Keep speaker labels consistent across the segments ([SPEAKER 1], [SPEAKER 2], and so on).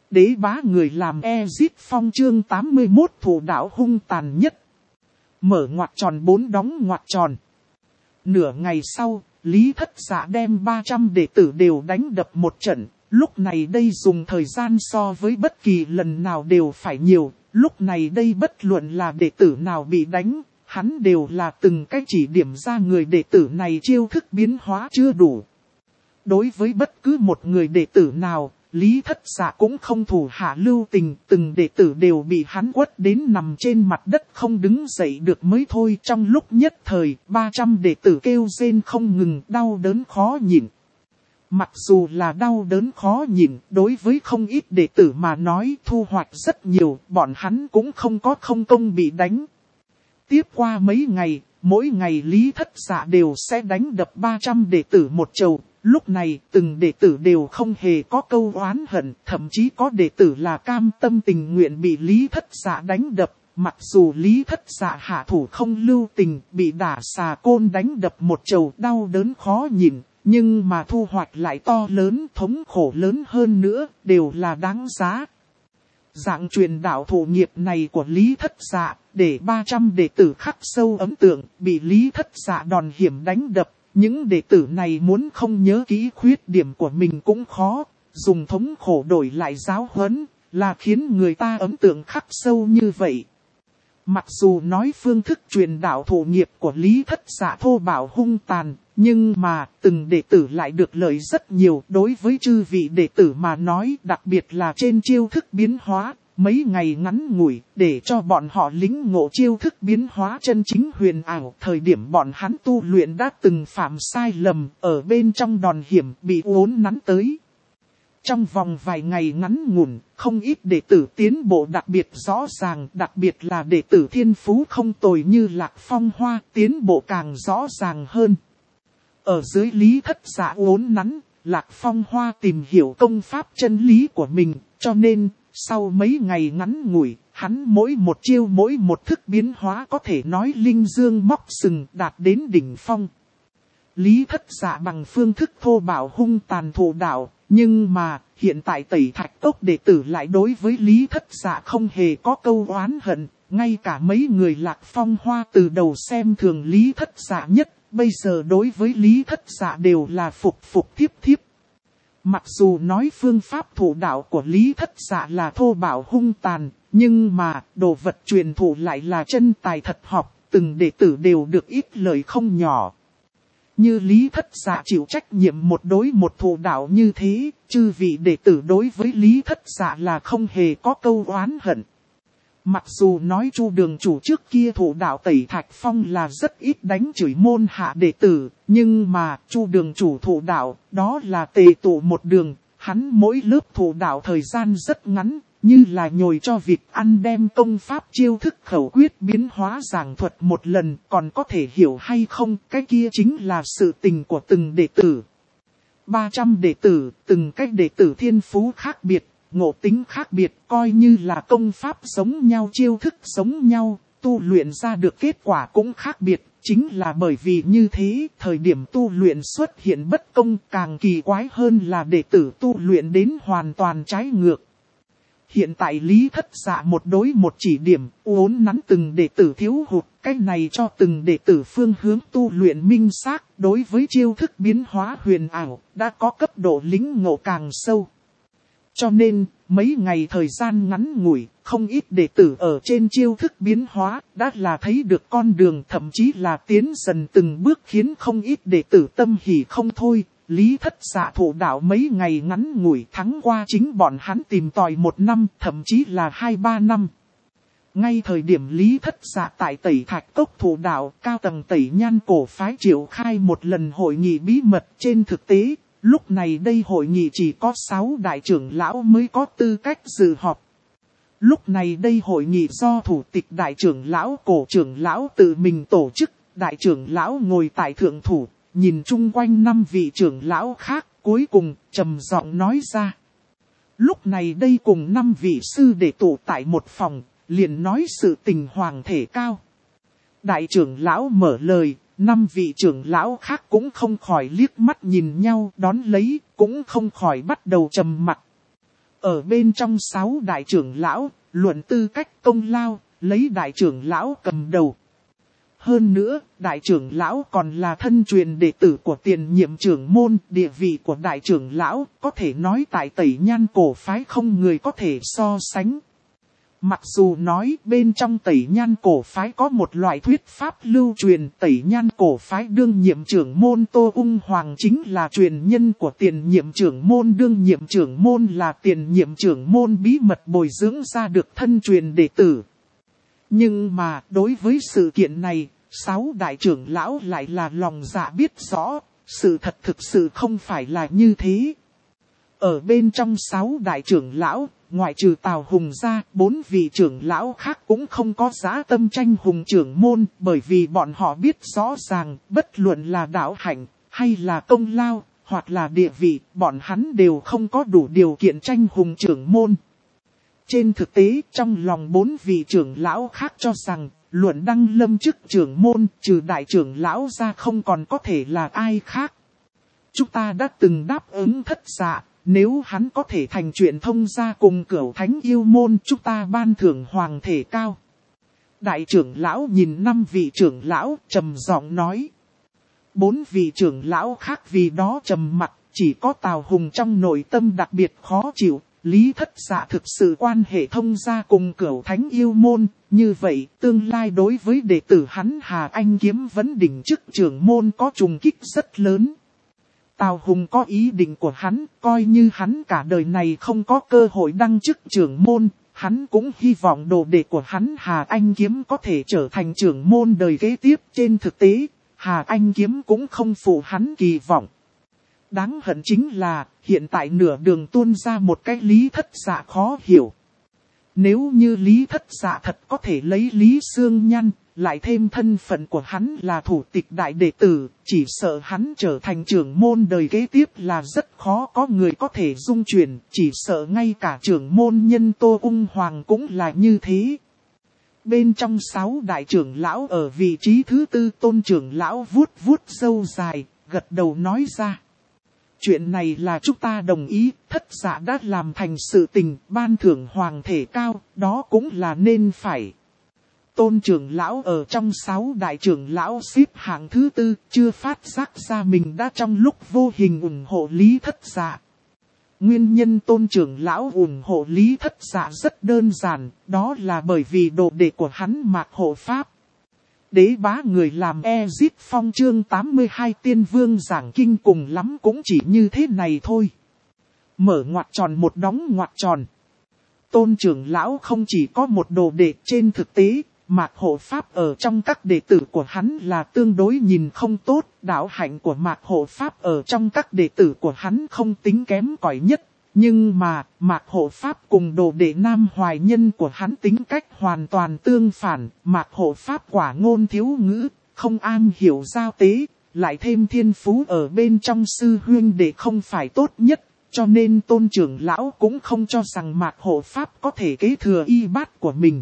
[SPEAKER 1] Đế bá người làm Ezit Phong chương 81 thủ đạo hung tàn nhất. Mở ngoặc tròn 4 đóng ngoặc tròn. Nửa ngày sau, Lý Thất Dạ đem 300 đệ tử đều đánh đập một trận. Lúc này đây dùng thời gian so với bất kỳ lần nào đều phải nhiều. Lúc này đây bất luận là đệ tử nào bị đánh, hắn đều là từng cách chỉ điểm ra người đệ tử này chiêu thức biến hóa chưa đủ. Đối với bất cứ một người đệ tử nào, Lý Thất Dạ cũng không thủ hạ lưu tình, từng đệ tử đều bị hắn quất đến nằm trên mặt đất không đứng dậy được mới thôi. Trong lúc nhất thời, 300 đệ tử kêu rên không ngừng, đau đớn khó nhịn. Mặc dù là đau đớn khó nhịn, đối với không ít đệ tử mà nói thu hoạch rất nhiều, bọn hắn cũng không có không công bị đánh. Tiếp qua mấy ngày, mỗi ngày Lý Thất Dạ đều sẽ đánh đập 300 đệ tử một chầu. Lúc này, từng đệ tử đều không hề có câu oán hận, thậm chí có đệ tử là cam tâm tình nguyện bị Lý Thất Dạ đánh đập. Mặc dù Lý Thất Dạ hạ thủ không lưu tình, bị đả xà côn đánh đập một chầu đau đớn khó nhịn, nhưng mà thu hoạch lại to lớn, thống khổ lớn hơn nữa, đều là đáng giá. Dạng truyền đạo thủ nghiệp này của Lý Thất Dạ, để 300 đệ tử khắc sâu ấn tượng, bị Lý Thất Dạ đòn hiểm đánh đập. Những đệ tử này muốn không nhớ kỹ khuyết điểm của mình cũng khó, dùng thống khổ đổi lại giáo huấn, là khiến người ta ấn tượng khắc sâu như vậy. Mặc dù nói phương thức truyền đạo thủ nghiệp của Lý Thất Dạ thô bạo hung tàn, nhưng mà từng đệ tử lại được lợi rất nhiều. Đối với chư vị đệ tử mà nói, đặc biệt là trên chiêu thức biến hóa, mấy ngày ngắn ngủi để cho bọn họ lĩnh ngộ chiêu thức biến hóa chân chính huyền ảo. Thời điểm bọn hắn tu luyện đã từng phạm sai lầm, ở bên trong đòn hiểm bị uốn nắn tới. Trong vòng vài ngày ngắn ngủn, không ít đệ tử tiến bộ đặc biệt rõ ràng, đặc biệt là đệ tử thiên phú không tồi như Lạc Phong Hoa tiến bộ càng rõ ràng hơn. Ở dưới Lý Thất Dạ uốn nắn, Lạc Phong Hoa tìm hiểu công pháp chân lý của mình, cho nên sau mấy ngày ngắn ngủi, hắn mỗi một chiêu mỗi một thức biến hóa có thể nói linh dương móc sừng đạt đến đỉnh phong. Lý Thất Dạ bằng phương thức thô bạo hung tàn thủ đạo, nhưng mà hiện tại Tẩy Thạch Cốc đệ tử lại đối với Lý Thất Dạ không hề có câu oán hận, ngay cả mấy người Lạc Phong Hoa từ đầu xem thường Lý Thất Dạ nhất, bây giờ đối với Lý Thất Dạ đều là phục phục thiếp thiếp. Mặc dù nói phương pháp thủ đạo của Lý Thất Dạ là thô bạo hung tàn, nhưng mà đồ vật truyền thụ lại là chân tài thật học, từng đệ tử đều được ít lời không nhỏ. Như Lý Thất Dạ chịu trách nhiệm một đối một thủ đạo như thế, chư vị đệ tử đối với Lý Thất Dạ là không hề có câu oán hận. Mặc dù nói Chu đường chủ trước kia thủ đạo Tẩy Thạch Phong là rất ít đánh chửi môn hạ đệ tử, nhưng mà Chu đường chủ thủ đạo đó là tề tụ một đường, hắn mỗi lớp thủ đạo thời gian rất ngắn, như là nhồi cho vịt ăn đem công pháp chiêu thức khẩu quyết biến hóa giảng thuật một lần, còn có thể hiểu hay không, cái kia chính là sự tình của từng đệ tử. 300 đệ tử, từng cách đệ tử thiên phú khác biệt, ngộ tính khác biệt, coi như là công pháp giống nhau, chiêu thức giống nhau, tu luyện ra được kết quả cũng khác biệt. Chính là bởi vì như thế, thời điểm tu luyện xuất hiện bất công, càng kỳ quái hơn là đệ tử tu luyện đến hoàn toàn trái ngược. Hiện tại Lý Thất Dạ một đối một chỉ điểm, uốn nắn từng đệ tử thiếu hụt, cái này cho từng đệ tử phương hướng tu luyện minh xác, đối với chiêu thức biến hóa huyền ảo, đã có cấp độ lĩnh ngộ càng sâu. Cho nên, mấy ngày thời gian ngắn ngủi, không ít đệ tử ở trên chiêu thức biến hóa, đã là thấy được con đường, thậm chí là tiến dần từng bước, khiến không ít đệ tử tâm hỉ không thôi. Lý Thất Dạ thủ đạo mấy ngày ngắn ngủi thắng qua chính bọn hắn tìm tòi 1 năm, thậm chí là 2-3 năm. Ngay thời điểm Lý Thất Dạ tại Tẩy Thạch Cốc thủ đạo, cao tầng Tẩy Nhan cổ phái triệu khai một lần hội nghị bí mật. Trên thực tế, lúc này đây hội nghị chỉ có 6 đại trưởng lão mới có tư cách dự họp. Lúc này đây hội nghị do thủ tịch đại trưởng lão cổ trưởng lão tự mình tổ chức, đại trưởng lão ngồi tại thượng thủ, nhìn chung quanh 5 vị trưởng lão khác, cuối cùng trầm giọng nói ra. Lúc này đây cùng 5 vị sư đệ tụ tại một phòng, liền nói sự tình hoàng thể cao. Đại trưởng lão mở lời, 5 vị trưởng lão khác cũng không khỏi liếc mắt nhìn nhau đón lấy, cũng không khỏi bắt đầu trầm mặc. Ở bên trong 6 đại trưởng lão, luận tư cách công lao, lấy đại trưởng lão cầm đầu. Hơn nữa, đại trưởng lão còn là thân truyền đệ tử của tiền nhiệm trưởng môn, địa vị của đại trưởng lão, có thể nói tại Tẩy Nhan cổ phái không người có thể so sánh. Mặc dù nói bên trong Tẩy Nhan cổ phái có một loại thuyết pháp lưu truyền, Tẩy Nhan cổ phái đương nhiệm trưởng môn Tô Ung Hoàng chính là truyền nhân của tiền nhiệm trưởng môn, đương nhiệm trưởng môn là tiền nhiệm trưởng môn bí mật bồi dưỡng ra được thân truyền đệ tử. Nhưng mà đối với sự kiện này, 6 đại trưởng lão lại là lòng dạ biết rõ, sự thật thực sự không phải là như thế. Ở bên trong 6 đại trưởng lão, ngoại trừ Tào Hùng ra, 4 vị trưởng lão khác cũng không có dã tâm tranh hùng trưởng môn, bởi vì bọn họ biết rõ ràng, bất luận là đạo hạnh, hay là công lao, hoặc là địa vị, bọn hắn đều không có đủ điều kiện tranh hùng trưởng môn. Trên thực tế, trong lòng 4 vị trưởng lão khác cho rằng, luận đăng lâm chức trưởng môn, trừ đại trưởng lão ra không còn có thể là ai khác. Chúng ta đã từng đáp ứng Thất Dạ, nếu hắn có thể thành chuyện thông gia cùng Cửu Thánh yêu môn, chúng ta ban thưởng hoàng thể cao. Đại trưởng lão nhìn 5 vị trưởng lão, trầm giọng nói. 4 vị trưởng lão khác vì đó trầm mặc, chỉ có Tào Hùng trong nội tâm đặc biệt khó chịu. Lý Thất Dạ thực sự quan hệ thông gia cùng Cửu Thánh yêu môn, như vậy tương lai đối với đệ tử hắn Hà Anh Kiếm vấn đỉnh chức trưởng môn có trùng kích rất lớn. Tào Hùng có ý định của hắn, coi như hắn cả đời này không có cơ hội đăng chức trưởng môn, hắn cũng hy vọng đồ đệ của hắn Hà Anh Kiếm có thể trở thành trưởng môn đời kế tiếp. Trên thực tế, Hà Anh Kiếm cũng không phụ hắn kỳ vọng. Đáng hận chính là, hiện tại nửa đường tuôn ra một cái Lý Thất Dạ khó hiểu. Nếu như Lý Thất Dạ thật có thể lấy Lý Xương Nhăn, lại thêm thân phận của hắn là thủ tịch đại đệ tử, chỉ sợ hắn trở thành trưởng môn đời kế tiếp là rất khó có người có thể dung chuyển, chỉ sợ ngay cả trưởng môn nhân Tô Ung Hoàng cũng là như thế. Bên trong 6 đại trưởng lão ở vị trí thứ 4, Tôn trưởng lão vuốt vuốt râu dài, gật đầu nói ra. Chuyện này là chúng ta đồng ý, Thất Dạ đã làm thành sự tình, ban thưởng hoàng thể cao, đó cũng là nên phải. Tôn trưởng lão ở trong 6 đại trưởng lão xếp hạng thứ 4, chưa phát giác ra mình đã trong lúc vô hình ủng hộ Lý Thất Dạ. Nguyên nhân Tôn trưởng lão ủng hộ Lý Thất Dạ rất đơn giản, đó là bởi vì đồ đệ của hắn Mạc Hộ Pháp. Đế bá người làm Ezit Phong chương 82 Tiên Vương giảng kinh cùng lắm cũng chỉ như thế này thôi. Mở ngoặc tròn một đóng ngoặc tròn. Tôn trưởng lão không chỉ có một đồ đệ, trên thực tế, Mạc Hộ Pháp ở trong các đệ tử của hắn là tương đối nhìn không tốt, đạo hạnh của Mạc Hộ Pháp ở trong các đệ tử của hắn không tính kém cỏi nhất. Nhưng mà, Mạc Hộ Pháp cùng đồ đệ Nam Hoài Nhân của hắn tính cách hoàn toàn tương phản, Mạc Hộ Pháp quả ngôn thiếu ngữ, không am hiểu giao tế, lại thêm thiên phú ở bên trong sư huynh đệ không phải tốt nhất, cho nên Tôn trưởng lão cũng không cho rằng Mạc Hộ Pháp có thể kế thừa y bát của mình.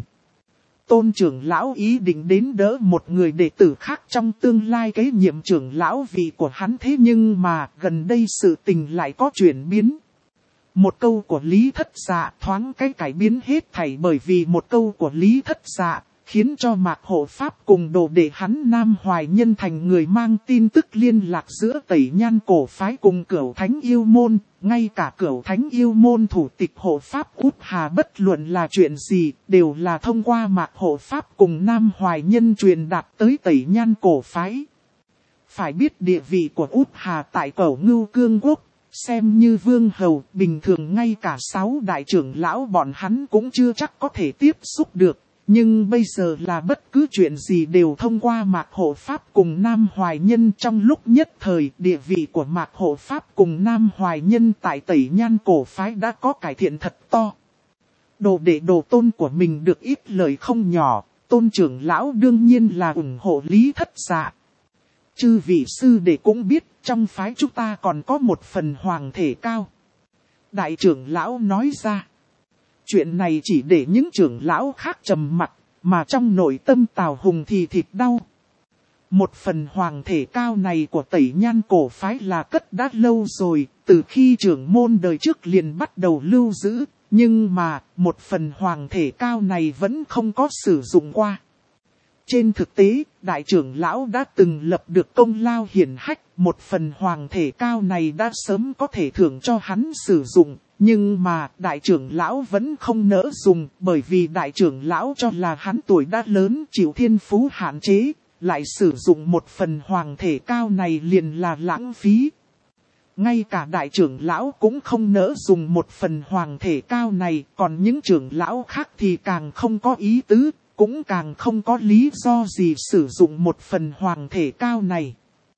[SPEAKER 1] Tôn trưởng lão ý định đến đỡ một người đệ tử khác trong tương lai kế nhiệm trưởng lão vị của hắn, thế nhưng mà gần đây sự tình lại có chuyển biến. Một câu của Lý Thất Dạ thoáng cái cải biến hết thảy, bởi vì một câu của Lý Thất Dạ khiến cho Mạc Hộ Pháp cùng đồ đệ hắn Nam Hoài Nhân thành người mang tin tức liên lạc giữa Tẩy Nhan cổ phái cùng Cửu Thánh yêu môn, ngay cả Cửu Thánh yêu môn thủ tịch Hộ Pháp Út Hà bất luận là chuyện gì, đều là thông qua Mạc Hộ Pháp cùng Nam Hoài Nhân truyền đạt tới Tẩy Nhan cổ phái. Phải biết địa vị của Út Hà tại Cẩu Ngưu Cương Quốc, xem như vương hầu, bình thường ngay cả 6 đại trưởng lão bọn hắn cũng chưa chắc có thể tiếp xúc được. Nhưng bây giờ là bất cứ chuyện gì đều thông qua Mạc Hộ Pháp cùng Nam Hoài Nhân, trong lúc nhất thời địa vị của Mạc Hộ Pháp cùng Nam Hoài Nhân tại Tẩy Nhan cổ phái đã có cải thiện thật to. Đồ đệ đồ tôn của mình được ít lời không nhỏ, Tôn trưởng lão đương nhiên là ủng hộ Lý Thất Dạ. Chư vị sư đệ cũng biết trong phái chúng ta còn có một phần hoàng thể cao. Đại trưởng lão nói ra. Chuyện này chỉ để những trưởng lão khác trầm mặc, mà trong nội tâm Tào Hùng thì thịt đau. Một phần hoàng thể cao này của Tẩy Nhan cổ phái là cất đã lâu rồi, từ khi trưởng môn đời trước liền bắt đầu lưu giữ, Nhưng mà, một phần hoàng thể cao này vẫn không có sử dụng qua. Trên thực tế, đại trưởng lão đã từng lập được công lao hiển hách, một phần hoàng thể cao này đã sớm có thể thưởng cho hắn sử dụng. Nhưng mà, đại trưởng lão vẫn không nỡ dùng, bởi vì đại trưởng lão cho là hắn tuổi đã lớn chịu thiên phú hạn chế, lại sử dụng một phần hoàng thể cao này liền là lãng phí. Ngay cả đại trưởng lão cũng không nỡ dùng một phần hoàng thể cao này, còn những trưởng lão khác thì càng không có ý tứ, cũng càng không có lý do gì sử dụng một phần hoàng thể cao này.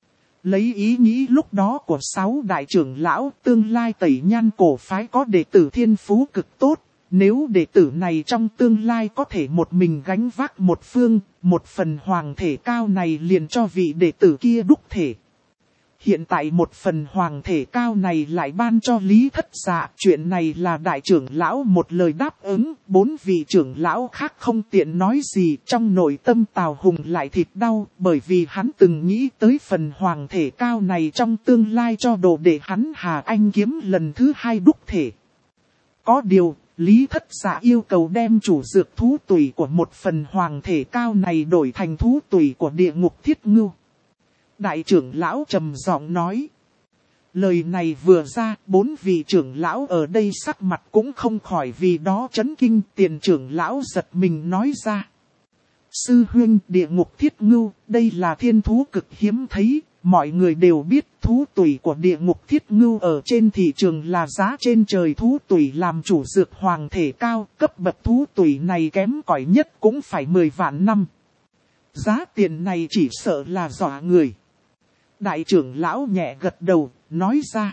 [SPEAKER 1] Lấy ý nghĩ lúc đó của 6 đại trưởng lão, tương lai Tẩy Nhan cổ phái có đệ tử thiên phú cực tốt. Nếu đệ tử này trong tương lai có thể một mình gánh vác một phương, một phần hoàng thể cao này liền cho vị đệ tử kia đúc thể. Hiện tại một phần hoàng thể cao này lại ban cho Lý Thất Dạ. Chuyện này là đại trưởng lão một lời đáp ứng, 4 vị trưởng lão khác không tiện nói gì. Trong nội tâm Tào Hùng lại thịt đau, bởi vì hắn từng nghĩ tới phần hoàng thể cao này trong tương lai cho đồ đệ hắn Hà Anh Kiếm lần thứ 2 đúc thể. Có điều, Lý Thất Dạ yêu cầu đem chủ dược thú tùy của một phần hoàng thể cao này đổi thành thú tùy của địa ngục Thiết Ngưu. Đại trưởng lão trầm giọng nói. Lời này vừa ra, 4 vị trưởng lão ở đây sắc mặt cũng không khỏi vì đó chấn kinh. Tiền trưởng lão giật mình nói ra. Sư huynh, địa ngục Thiết Ngưu, đây là thiên thú cực hiếm thấy. Mọi người đều biết thú tùy của địa ngục Thiết Ngưu ở trên thị trường là giá trên trời. Thú tùy làm chủ dược hoàng thể cao, cấp bậc thú tùy này kém cỏi nhất cũng phải 10 vạn năm. Giá tiền này chỉ sợ là dọa người. Đại trưởng lão nhẹ gật đầu, nói ra.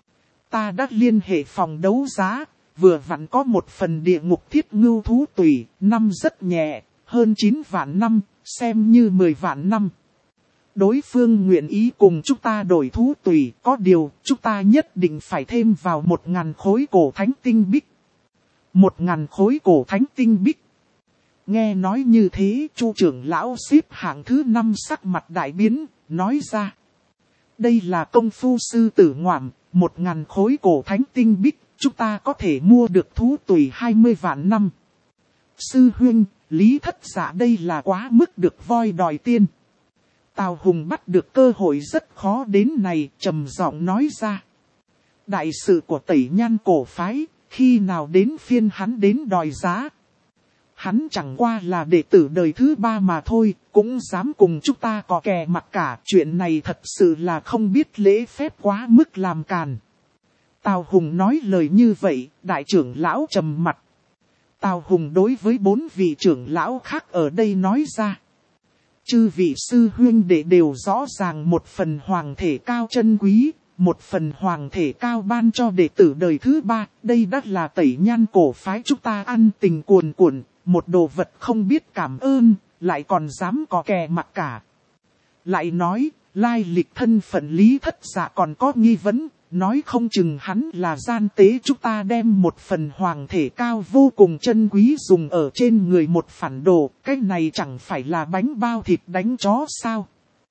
[SPEAKER 1] Ta đã liên hệ phòng đấu giá, vừa vặn có một phần địa ngục Thiết Ngưu thú tùy, năm rất nhẹ, hơn 9 vạn năm, xem như 10 vạn năm. Đối phương nguyện ý cùng chúng ta đổi thú tùy, có điều chúng ta nhất định phải thêm vào 1.000 khối cổ thánh tinh bích. 1.000 khối cổ thánh tinh bích. Nghe nói như thế, Chu trưởng lão xếp hạng thứ 5 sắc mặt đại biến, nói ra. Đây là công phu sư tử ngoạm, 1.000 khối cổ thánh tinh bích, chúng ta có thể mua được thú tùy 20 vạn năm. Sư huynh, Lý Thất Dạ đây là quá mức được voi đòi tiên. Tào Hùng bắt được cơ hội rất khó đến này, trầm giọng nói ra. Đại sự của Tẩy Nhan cổ phái, khi nào đến phiên hắn đến đòi giá. Hắn chẳng qua là đệ tử đời thứ 3 mà thôi, cũng dám cùng chúng ta có kè mặc cả. Chuyện này thật sự là không biết lễ phép quá mức làm càn. Tào Hùng nói lời như vậy, đại trưởng lão trầm mặt. Tào Hùng đối với 4 vị trưởng lão khác ở đây nói ra. Chư vị sư huynh đệ đều rõ ràng một phần hoàng thể cao chân quý, một phần hoàng thể cao ban cho đệ tử đời thứ 3. Đây đã là Tẩy Nhan cổ phái chúng ta ăn tình cuồn cuộn. Một đồ vật không biết cảm ơn, lại còn dám có kè mặc cả. Lại nói, lai lịch thân phận Lý Thất Dạ còn có nghi vấn, nói không chừng hắn là gian tế. Chúng ta đem một phần hoàng thể cao vô cùng chân quý dùng ở trên người một phản đồ, cái này chẳng phải là bánh bao thịt đánh chó sao?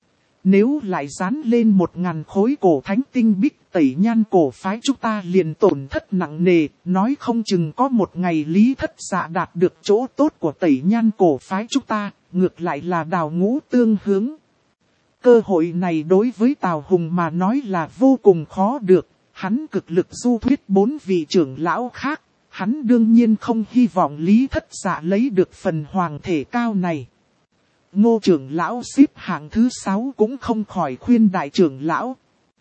[SPEAKER 1] Nếu lại dán lên 1.000 khối cổ thánh tinh bích, Tẩy Nhan cổ phái chúng ta liền tổn thất nặng nề, nói không chừng có một ngày Lý Thất Dạ đạt được chỗ tốt của Tẩy Nhan cổ phái chúng ta, ngược lại là đào ngũ tương hướng. Cơ hội này đối với Tào Hùng mà nói là vô cùng khó được, hắn cực lực du thuyết 4 vị trưởng lão khác, hắn đương nhiên không hy vọng Lý Thất Dạ lấy được phần hoàng thể cao này. Ngô trưởng lão xếp hạng thứ 6 cũng không khỏi khuyên đại trưởng lão.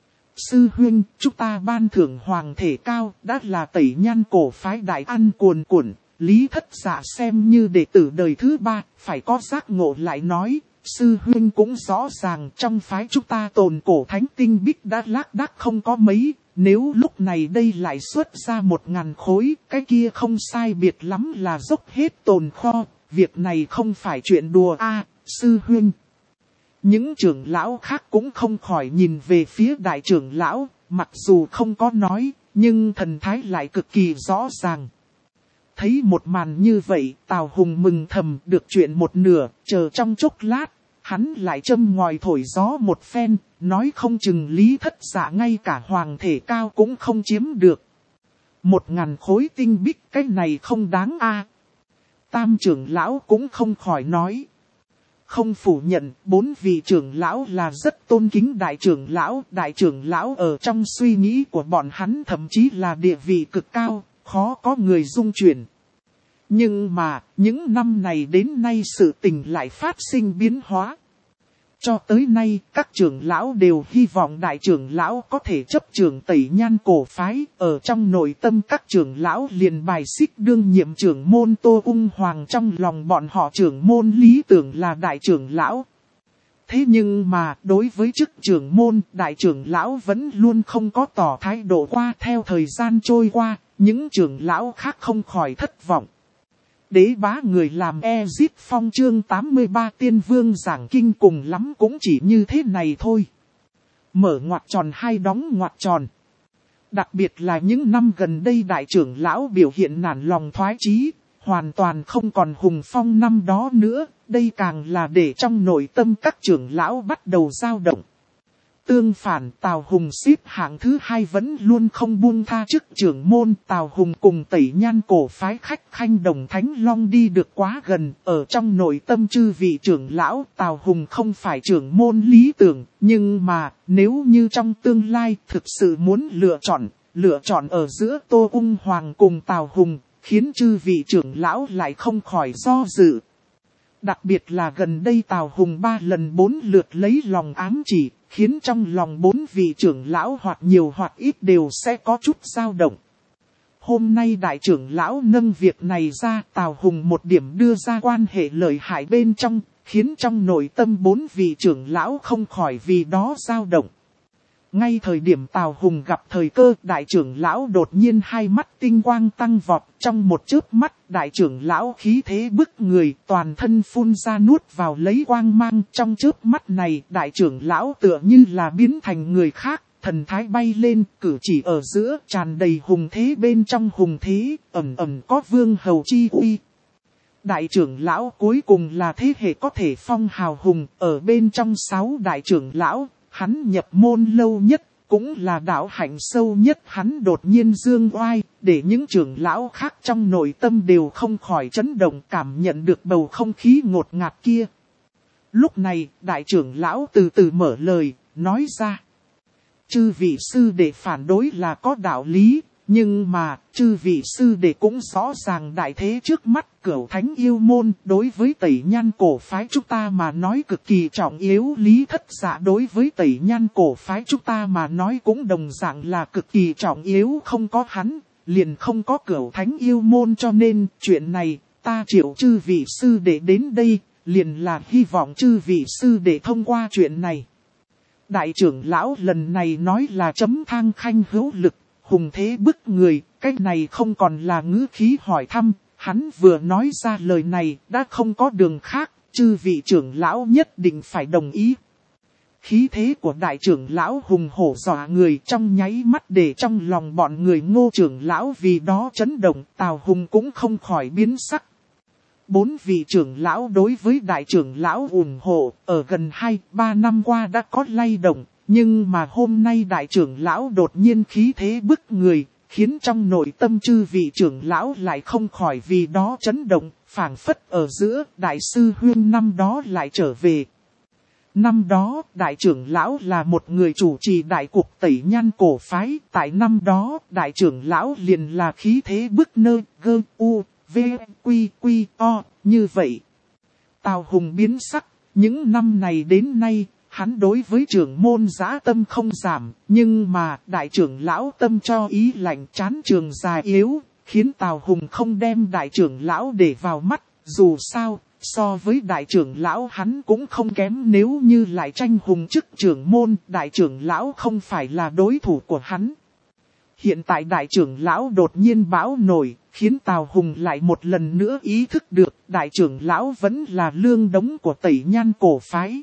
[SPEAKER 1] Sư huynh, chúng ta ban thưởng hoàng thể cao, đã là Tẩy Nhan cổ phái đại ăn cuồn cuộn. Lý Thất Dạ xem như đệ tử đời thứ 3, phải có giác ngộ lại nói. Sư huynh cũng rõ ràng trong phái chúng ta tồn cổ thánh tinh bích đã lác đác không có mấy. Nếu lúc này đây lại xuất ra 1.000 khối, cái kia không sai biệt lắm là dốc hết tồn kho. Việc này không phải chuyện đùa sư huynh. Những trưởng lão khác cũng không khỏi nhìn về phía đại trưởng lão, mặc dù không có nói, nhưng thần thái lại cực kỳ rõ ràng. Thấy một màn như vậy, Tào Hùng mừng thầm được chuyện một nửa, chờ trong chốc lát, hắn lại châm ngòi thổi gió một phen, nói không chừng Lý Thất Dạ ngay cả hoàng thể cao cũng không chiếm được. 1.000 khối tinh bích cái này không đáng a. Tam trưởng lão cũng không khỏi nói. Không phủ nhận, 4 vị trưởng lão là rất tôn kính đại trưởng lão ở trong suy nghĩ của bọn hắn thậm chí là địa vị cực cao, khó có người dung chuyển. Nhưng mà, những năm này đến nay sự tình lại phát sinh biến hóa. Cho tới nay, các trưởng lão đều hy vọng đại trưởng lão có thể chấp trưởng Tẩy Nhan cổ phái, ở trong nội tâm các trưởng lão liền bài xích đương nhiệm trưởng môn Tô Ung Hoàng, trong lòng bọn họ trưởng môn lý tưởng là đại trưởng lão. Thế nhưng mà, đối với chức trưởng môn, đại trưởng lão vẫn luôn không có tỏ thái độ qua. Theo thời gian trôi qua, những trưởng lão khác không khỏi thất vọng. Đế bá người làm Ezit Phong chương 83 Tiên Vương giảng kinh cùng lắm cũng chỉ như thế này thôi. Mở ngoặc tròn hay đóng ngoặc tròn. Đặc biệt là những năm gần đây đại trưởng lão biểu hiện nản lòng thoái chí, hoàn toàn không còn hùng phong năm đó nữa, đây càng là để trong nội tâm các trưởng lão bắt đầu dao động. Tương phản, Tào Hùng xếp hạng thứ 2 vẫn luôn không buông tha chức trưởng môn. Tào Hùng cùng Tẩy Nhan cổ phái khách khanh đồng Thánh Long đi được quá gần. Ở trong nội tâm chư vị trưởng lão, Tào Hùng không phải trưởng môn lý tưởng. Nhưng mà, nếu như trong tương lai thực sự muốn lựa chọn ở giữa Tô Ung Hoàng cùng Tào Hùng, khiến chư vị trưởng lão lại không khỏi do dự. Đặc biệt là gần đây Tào Hùng 3 lần 4 lượt lấy lòng ám chỉ, khiến trong lòng 4 vị trưởng lão hoặc nhiều hoặc ít đều sẽ có chút dao động. Hôm nay đại trưởng lão nâng việc này ra, Tào Hùng một điểm đưa ra quan hệ lợi hại bên trong, khiến trong nội tâm 4 vị trưởng lão không khỏi vì đó dao động. Ngay thời điểm Tào Hùng gặp thời cơ, đại trưởng lão đột nhiên hai mắt tinh quang tăng vọt, trong một chớp mắt, đại trưởng lão khí thế bức người, toàn thân phun ra nuốt vào lấy quang mang. Trong chớp mắt này, đại trưởng lão tựa như là biến thành người khác, thần thái bay lên, cử chỉ ở giữa, tràn đầy hùng thế, bên trong hùng thế, ẩn ẩn có vương hầu chi uy. Đại trưởng lão cuối cùng là thế hệ có thể phong hào hùng, ở bên trong 6 đại trưởng lão. Hắn nhập môn lâu nhất, cũng là đạo hạnh sâu nhất. Hắn đột nhiên dương oai, để những trưởng lão khác trong nội tâm đều không khỏi chấn động, cảm nhận được bầu không khí ngột ngạt kia. Lúc này, đại trưởng lão từ từ mở lời, nói ra. Chư vị sư đệ phản đối là có đạo lý, nhưng mà, chư vị sư đệ cũng rõ ràng đại thế trước mắt. Cửu Thánh yêu môn đối với Tẩy Nhan cổ phái chúng ta mà nói cực kỳ trọng yếu. Lý Thất Dạ đối với Tẩy Nhan cổ phái chúng ta mà nói cũng đồng dạng là cực kỳ trọng yếu. Không có hắn, liền không có Cửu Thánh yêu môn, cho nên chuyện này ta triệu chư vị sư đệ đến đây, liền là hy vọng chư vị sư đệ thông qua chuyện này. Đại trưởng lão lần này nói là chấm thang khanh hữu lực, hùng thế bức người, cái này không còn là ngữ khí hỏi thăm. Hắn vừa nói ra lời này, đã không có đường khác, chư vị trưởng lão nhất định phải đồng ý. Khí thế của đại trưởng lão hùng hổ dọa người, trong nháy mắt để trong lòng bọn người Ngô trưởng lão vì đó chấn động. Tào Hùng cũng không khỏi biến sắc. 4 vị trưởng lão đối với đại trưởng lão ủng hộ, ở gần 2-3 năm qua đã có lay động, nhưng mà hôm nay đại trưởng lão đột nhiên khí thế bức người, khiến trong nội tâm chư vị trưởng lão lại không khỏi vì đó chấn động, phảng phất ở giữa đại sư Huyên năm đó lại trở về. Năm đó, đại trưởng lão là một người chủ trì đại cuộc Tẩy Nhan cổ phái, tại năm đó, đại trưởng lão liền là khí thế bức nơi, gơ, u, v, quy, quy, o, như vậy. Tào Hùng biến sắc, những năm này đến nay, hắn đối với trưởng môn dã tâm không giảm, nhưng mà đại trưởng lão tâm cho ý lạnh, chán trường già yếu, khiến Tào Hùng không đem đại trưởng lão để vào mắt. Dù sao, so với đại trưởng lão hắn cũng không kém, nếu như lại tranh hùng chức trưởng môn, đại trưởng lão không phải là đối thủ của hắn. Hiện tại đại trưởng lão đột nhiên bão nổi, khiến Tào Hùng lại một lần nữa ý thức được đại trưởng lão vẫn là lương đống của Tẩy Nhan cổ phái.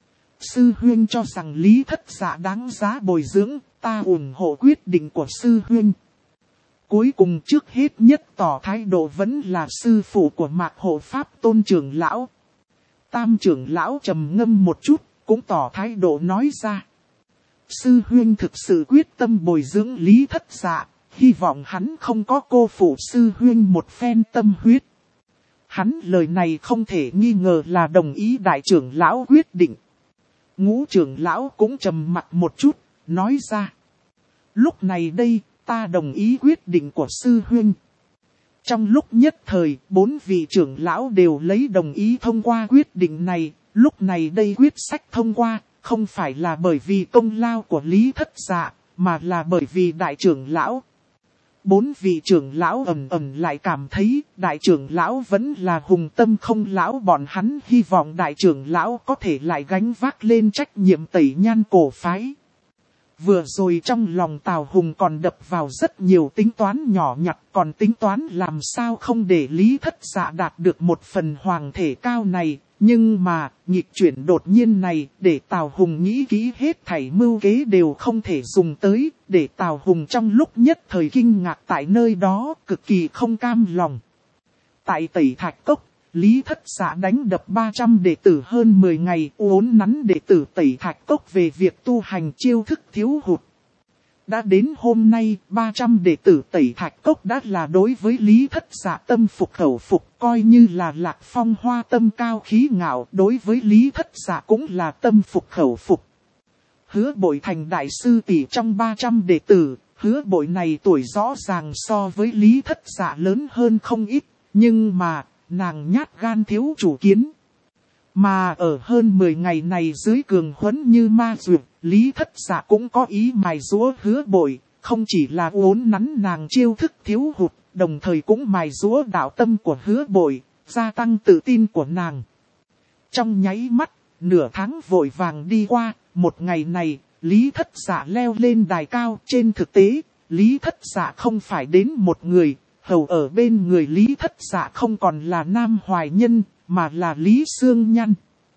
[SPEAKER 1] Sư Huyên cho rằng Lý Thất Dạ đáng giá bồi dưỡng, ta ủng hộ quyết định của Sư Huyên. Cuối cùng trước hết nhất tỏ thái độ vẫn là sư phụ của Mạc Hộ Pháp Tôn trưởng lão. Tam trưởng lão trầm ngâm một chút, cũng tỏ thái độ nói ra. Sư Huyên thực sự quyết tâm bồi dưỡng Lý Thất Dạ, hy vọng hắn không có cô phụ sư huynh một phen tâm huyết. Hắn lời này không thể nghi ngờ là đồng ý đại trưởng lão quyết định. Ngũ trưởng lão cũng trầm mặc một chút, nói ra. Lúc này đây, ta đồng ý quyết định của sư huynh. Trong lúc nhất thời, 4 vị trưởng lão đều lấy đồng ý thông qua quyết định này. Lúc này đây quyết sách thông qua, không phải là bởi vì công lao của Lý Thất Dạ, mà là bởi vì đại trưởng lão. 4 vị trưởng lão ầm lại cảm thấy đại trưởng lão vẫn là hùng tâm không lão, bọn hắn hy vọng đại trưởng lão có thể lại gánh vác lên trách nhiệm tẩy nhan cổ phái. Vừa rồi trong lòng Tào Hùng còn đập vào rất nhiều tính toán nhỏ nhặt, còn tính toán làm sao không để Lý Thất Dạ đạt được một phần hoàng thể cao này. Nhưng mà, nghịch chuyển đột nhiên này, để Tào Hùng nghĩ kỹ hết thảy mưu kế đều không thể dùng tới, để Tào Hùng trong lúc nhất thời kinh ngạc tại nơi đó, cực kỳ không cam lòng. Tại Tẩy Thạch Cốc, Lý Thất Dạ đánh đập 300 đệ tử hơn 10 ngày, uốn nắn đệ tử Tẩy Thạch Cốc về việc tu hành chiêu thức thiếu hụt. Đã đến hôm nay, 300 đệ tử Tẩy Thạch Cốc đã là đối với Lý Thất Dạ tâm phục khẩu phục, coi như là Lạc Phong Hoa tâm cao khí ngạo, đối với Lý Thất Dạ cũng là tâm phục khẩu phục. Hứa Bội thành đại sư tỷ trong 300 đệ tử, Hứa Bội này tuổi rõ ràng so với Lý Thất Dạ lớn hơn không ít, nhưng mà, nàng nhát gan thiếu chủ kiến. Mà ở hơn 10 ngày này dưới cường huấn như ma dược, Lý Thất Dạ cũng có ý mài giũa Hứa Bội, không chỉ là uốn nắn nàng chiêu thức thiếu hụt, đồng thời cũng mài giũa đạo tâm của Hứa Bội, gia tăng tự tin của nàng. Trong nháy mắt, nửa tháng vội vàng đi qua, một ngày này, Lý Thất Dạ leo lên đài cao. Trên thực tế, Lý Thất Dạ không phải đến một người, hầu ở bên người Lý Thất Dạ không còn là Nam Hoài Nhân, mà là Lý Sương Nhan.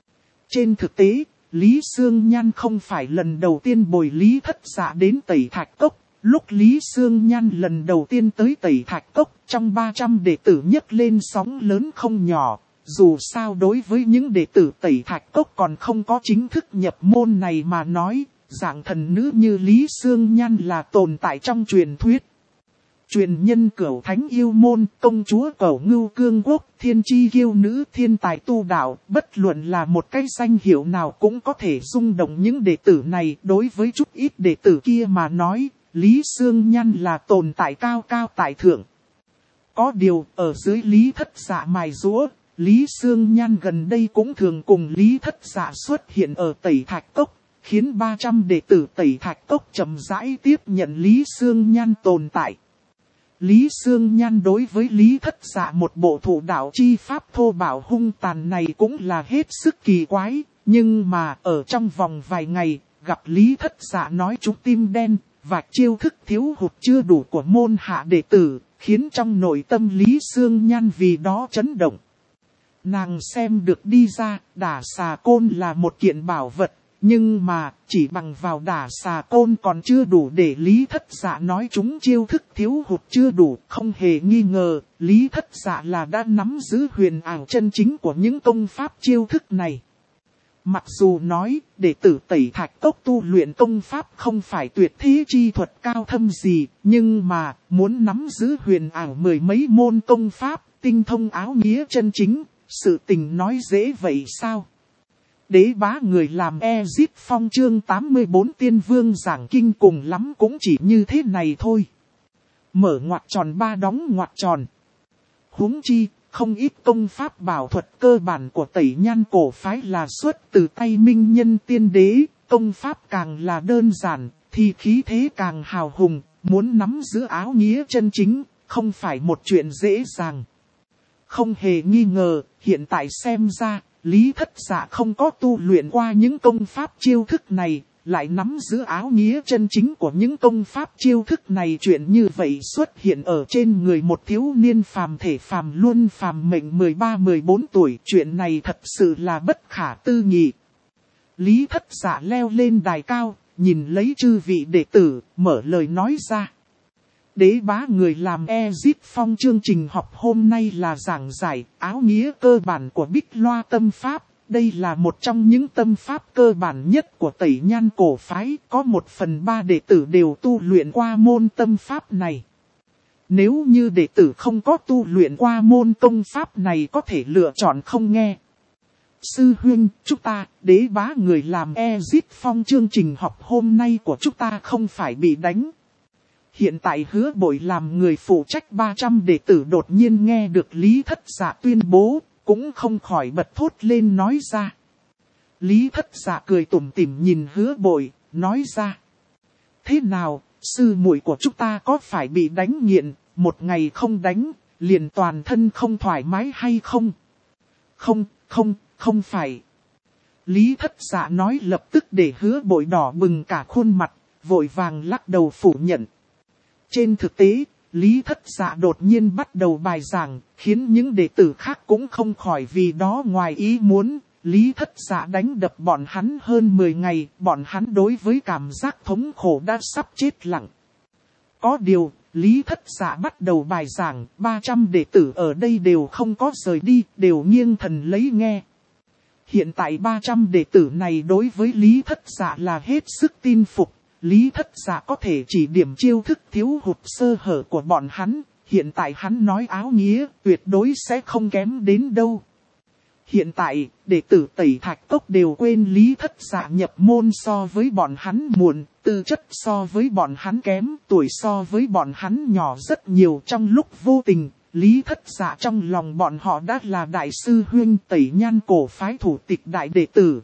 [SPEAKER 1] Trên thực tế, Lý Sương Nhan không phải lần đầu tiên bồi Lý Thất Dạ đến Tẩy Thạch Cốc. Lúc Lý Sương Nhan lần đầu tiên tới Tẩy Thạch Cốc, trong 300 đệ tử nhấc lên sóng lớn không nhỏ. Dù sao đối với những đệ tử Tẩy Thạch Cốc còn không có chính thức nhập môn này mà nói, dạng thần nữ như Lý Sương Nhan là tồn tại trong truyền thuyết. Truyền nhân Cửu Thánh yêu môn, công chúa Cửu Ngưu Cương Quốc, thiên chi kiêu nữ, thiên tài tu đạo, bất luận là một cái danh hiệu nào cũng có thể rung động những đệ tử này. Đối với chút ít đệ tử kia mà nói, Lý Sương Nhan là tồn tại cao cao tại thượng. Có điều, ở dưới Lý Thất Dạ mài giũa, Lý Sương Nhan gần đây cũng thường cùng Lý Thất Dạ xuất hiện ở Tẩy Thạch Cốc, khiến 300 đệ tử Tẩy Thạch Cốc chậm rãi tiếp nhận Lý Sương Nhan tồn tại. Lý Sương Nhan đối với Lý Thất Dạ một bộ thủ đạo chi pháp thô bạo hung tàn này cũng là hết sức kỳ quái, nhưng mà ở trong vòng vài ngày, gặp Lý Thất Dạ nói trúng tim đen, và chiêu thức thiếu hụt chưa đủ của môn hạ đệ tử, khiến trong nội tâm Lý Sương Nhan vì đó chấn động. Nàng xem được đi ra, đả xà côn là một kiện bảo vật. Nhưng mà, chỉ bằng vào đả xà côn còn chưa đủ để Lý Thất Dạ nói chúng chiêu thức thiếu hụt chưa đủ. Không hề nghi ngờ, Lý Thất Dạ là đã nắm giữ huyền ảo chân chính của những công pháp chiêu thức này. Mặc dù nói, đệ tử Tẩy Thạch Cốc tu luyện công pháp không phải tuyệt thế chi thuật cao thâm gì, nhưng mà, muốn nắm giữ huyền ảo mười mấy môn công pháp, tinh thông áo nghĩa chân chính, sự tình nói dễ vậy sao? Đế bá người làm Ezip Phong chương 84 tiên vương giảng kinh cùng lắm cũng chỉ như thế này thôi. Mở ngoặc tròn ba đóng ngoặc tròn. Huống chi, không ít công pháp bảo thuật cơ bản của Tẩy Nhan cổ phái là xuất từ tay minh nhân tiên đế, công pháp càng là đơn giản, thì khí thế càng hào hùng, muốn nắm giữ áo nghĩa chân chính, không phải một chuyện dễ dàng. Không hề nghi ngờ, hiện tại xem ra, Lý Thất Dạ không có tu luyện qua những công pháp chiêu thức này, lại nắm giữ áo nghĩa chân chính của những công pháp chiêu thức này. Chuyện như vậy xuất hiện ở trên người một thiếu niên phàm thể phàm luân phàm mệnh 13-14 tuổi. Chuyện này thật sự là bất khả tư nghị. Lý Thất Dạ leo lên đài cao, nhìn lấy chư vị đệ tử, mở lời nói ra. Đế bá người làm Ezip Phong chương trình học hôm nay là giảng giải áo nghĩa cơ bản của Bích Loa tâm pháp. Đây là một trong những tâm pháp cơ bản nhất của Tẩy Nhan cổ phái. Có 1/3 đệ tử đều tu luyện qua môn tâm pháp này. Nếu như đệ tử không có tu luyện qua môn công pháp này có thể lựa chọn không nghe. Sư huynh, chúng ta, đế bá người làm Exit Phong chương trình học hôm nay của chúng ta không phải bị đánh. Hiện tại Hứa Bội làm người phụ trách 300 đệ tử đột nhiên nghe được Lý Thất Dạ tuyên bố, cũng không khỏi bật thốt lên nói ra. Lý Thất Dạ cười tủm tỉm nhìn Hứa Bội, nói ra. Thế nào, sư muội của chúng ta có phải bị đánh nghiện, một ngày không đánh, liền toàn thân không thoải mái hay không? Không phải. Lý Thất Dạ nói lập tức để Hứa Bội đỏ bừng cả khuôn mặt, vội vàng lắc đầu phủ nhận. Trên thực tế, Lý Thất Dạ đột nhiên bắt đầu bài giảng, khiến những đệ tử khác cũng không khỏi vì đó ngoài ý muốn. Lý Thất Dạ đánh đập bọn hắn hơn 10 ngày, bọn hắn đối với cảm giác thống khổ đã sắp chết lặng. Có điều, Lý Thất Dạ bắt đầu bài giảng, 300 đệ tử ở đây đều không có rời đi, đều nghiêng thần lấy nghe. Hiện tại 300 đệ tử này đối với Lý Thất Dạ là hết sức tin phục. Lý Thất Dạ có thể chỉ điểm chiêu thức thiếu hụt sơ hở của bọn hắn. Hiện tại hắn nói áo nghĩa tuyệt đối sẽ không kém đến đâu. Hiện tại, đệ tử Tẩy Thạch Cốc đều quên Lý Thất Dạ nhập môn so với bọn hắn muộn, tư chất so với bọn hắn kém, tuổi so với bọn hắn nhỏ rất nhiều. Trong lúc vô tình, Lý Thất Dạ trong lòng bọn họ đã là đại sư huynh Tẩy Nhan cổ phái thủ tịch đại đệ tử.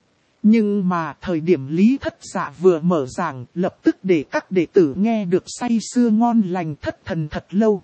[SPEAKER 1] Nhưng mà thời điểm Lý Thất Dạ vừa mở giảng, lập tức để các đệ tử nghe được say sưa ngon lành thất thần thật lâu.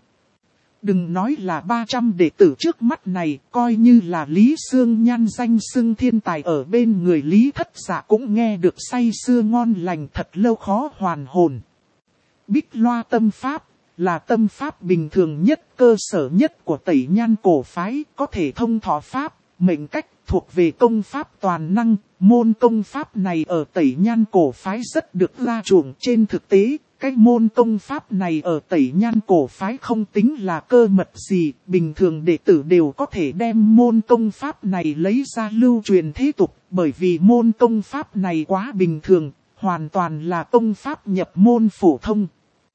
[SPEAKER 1] Đừng nói là 300 đệ tử trước mắt này, coi như là Lý Sương Nhan danh xưng thiên tài ở bên người Lý Thất Dạ cũng nghe được say sưa ngon lành thật lâu khó hoàn hồn. Bích Loa tâm pháp là tâm pháp bình thường nhất, cơ sở nhất của Tẩy Nhan cổ phái, có thể thông thọ pháp, mệnh cách, thuộc về công pháp toàn năng. Môn công pháp này ở Tẩy Nhan cổ phái rất được la chuộng. Trên thực tế, cái môn công pháp này ở Tẩy Nhan cổ phái không tính là cơ mật gì, bình thường đệ tử đều có thể đem môn công pháp này lấy ra lưu truyền thế tục, bởi vì môn công pháp này quá bình thường, hoàn toàn là công pháp nhập môn phổ thông.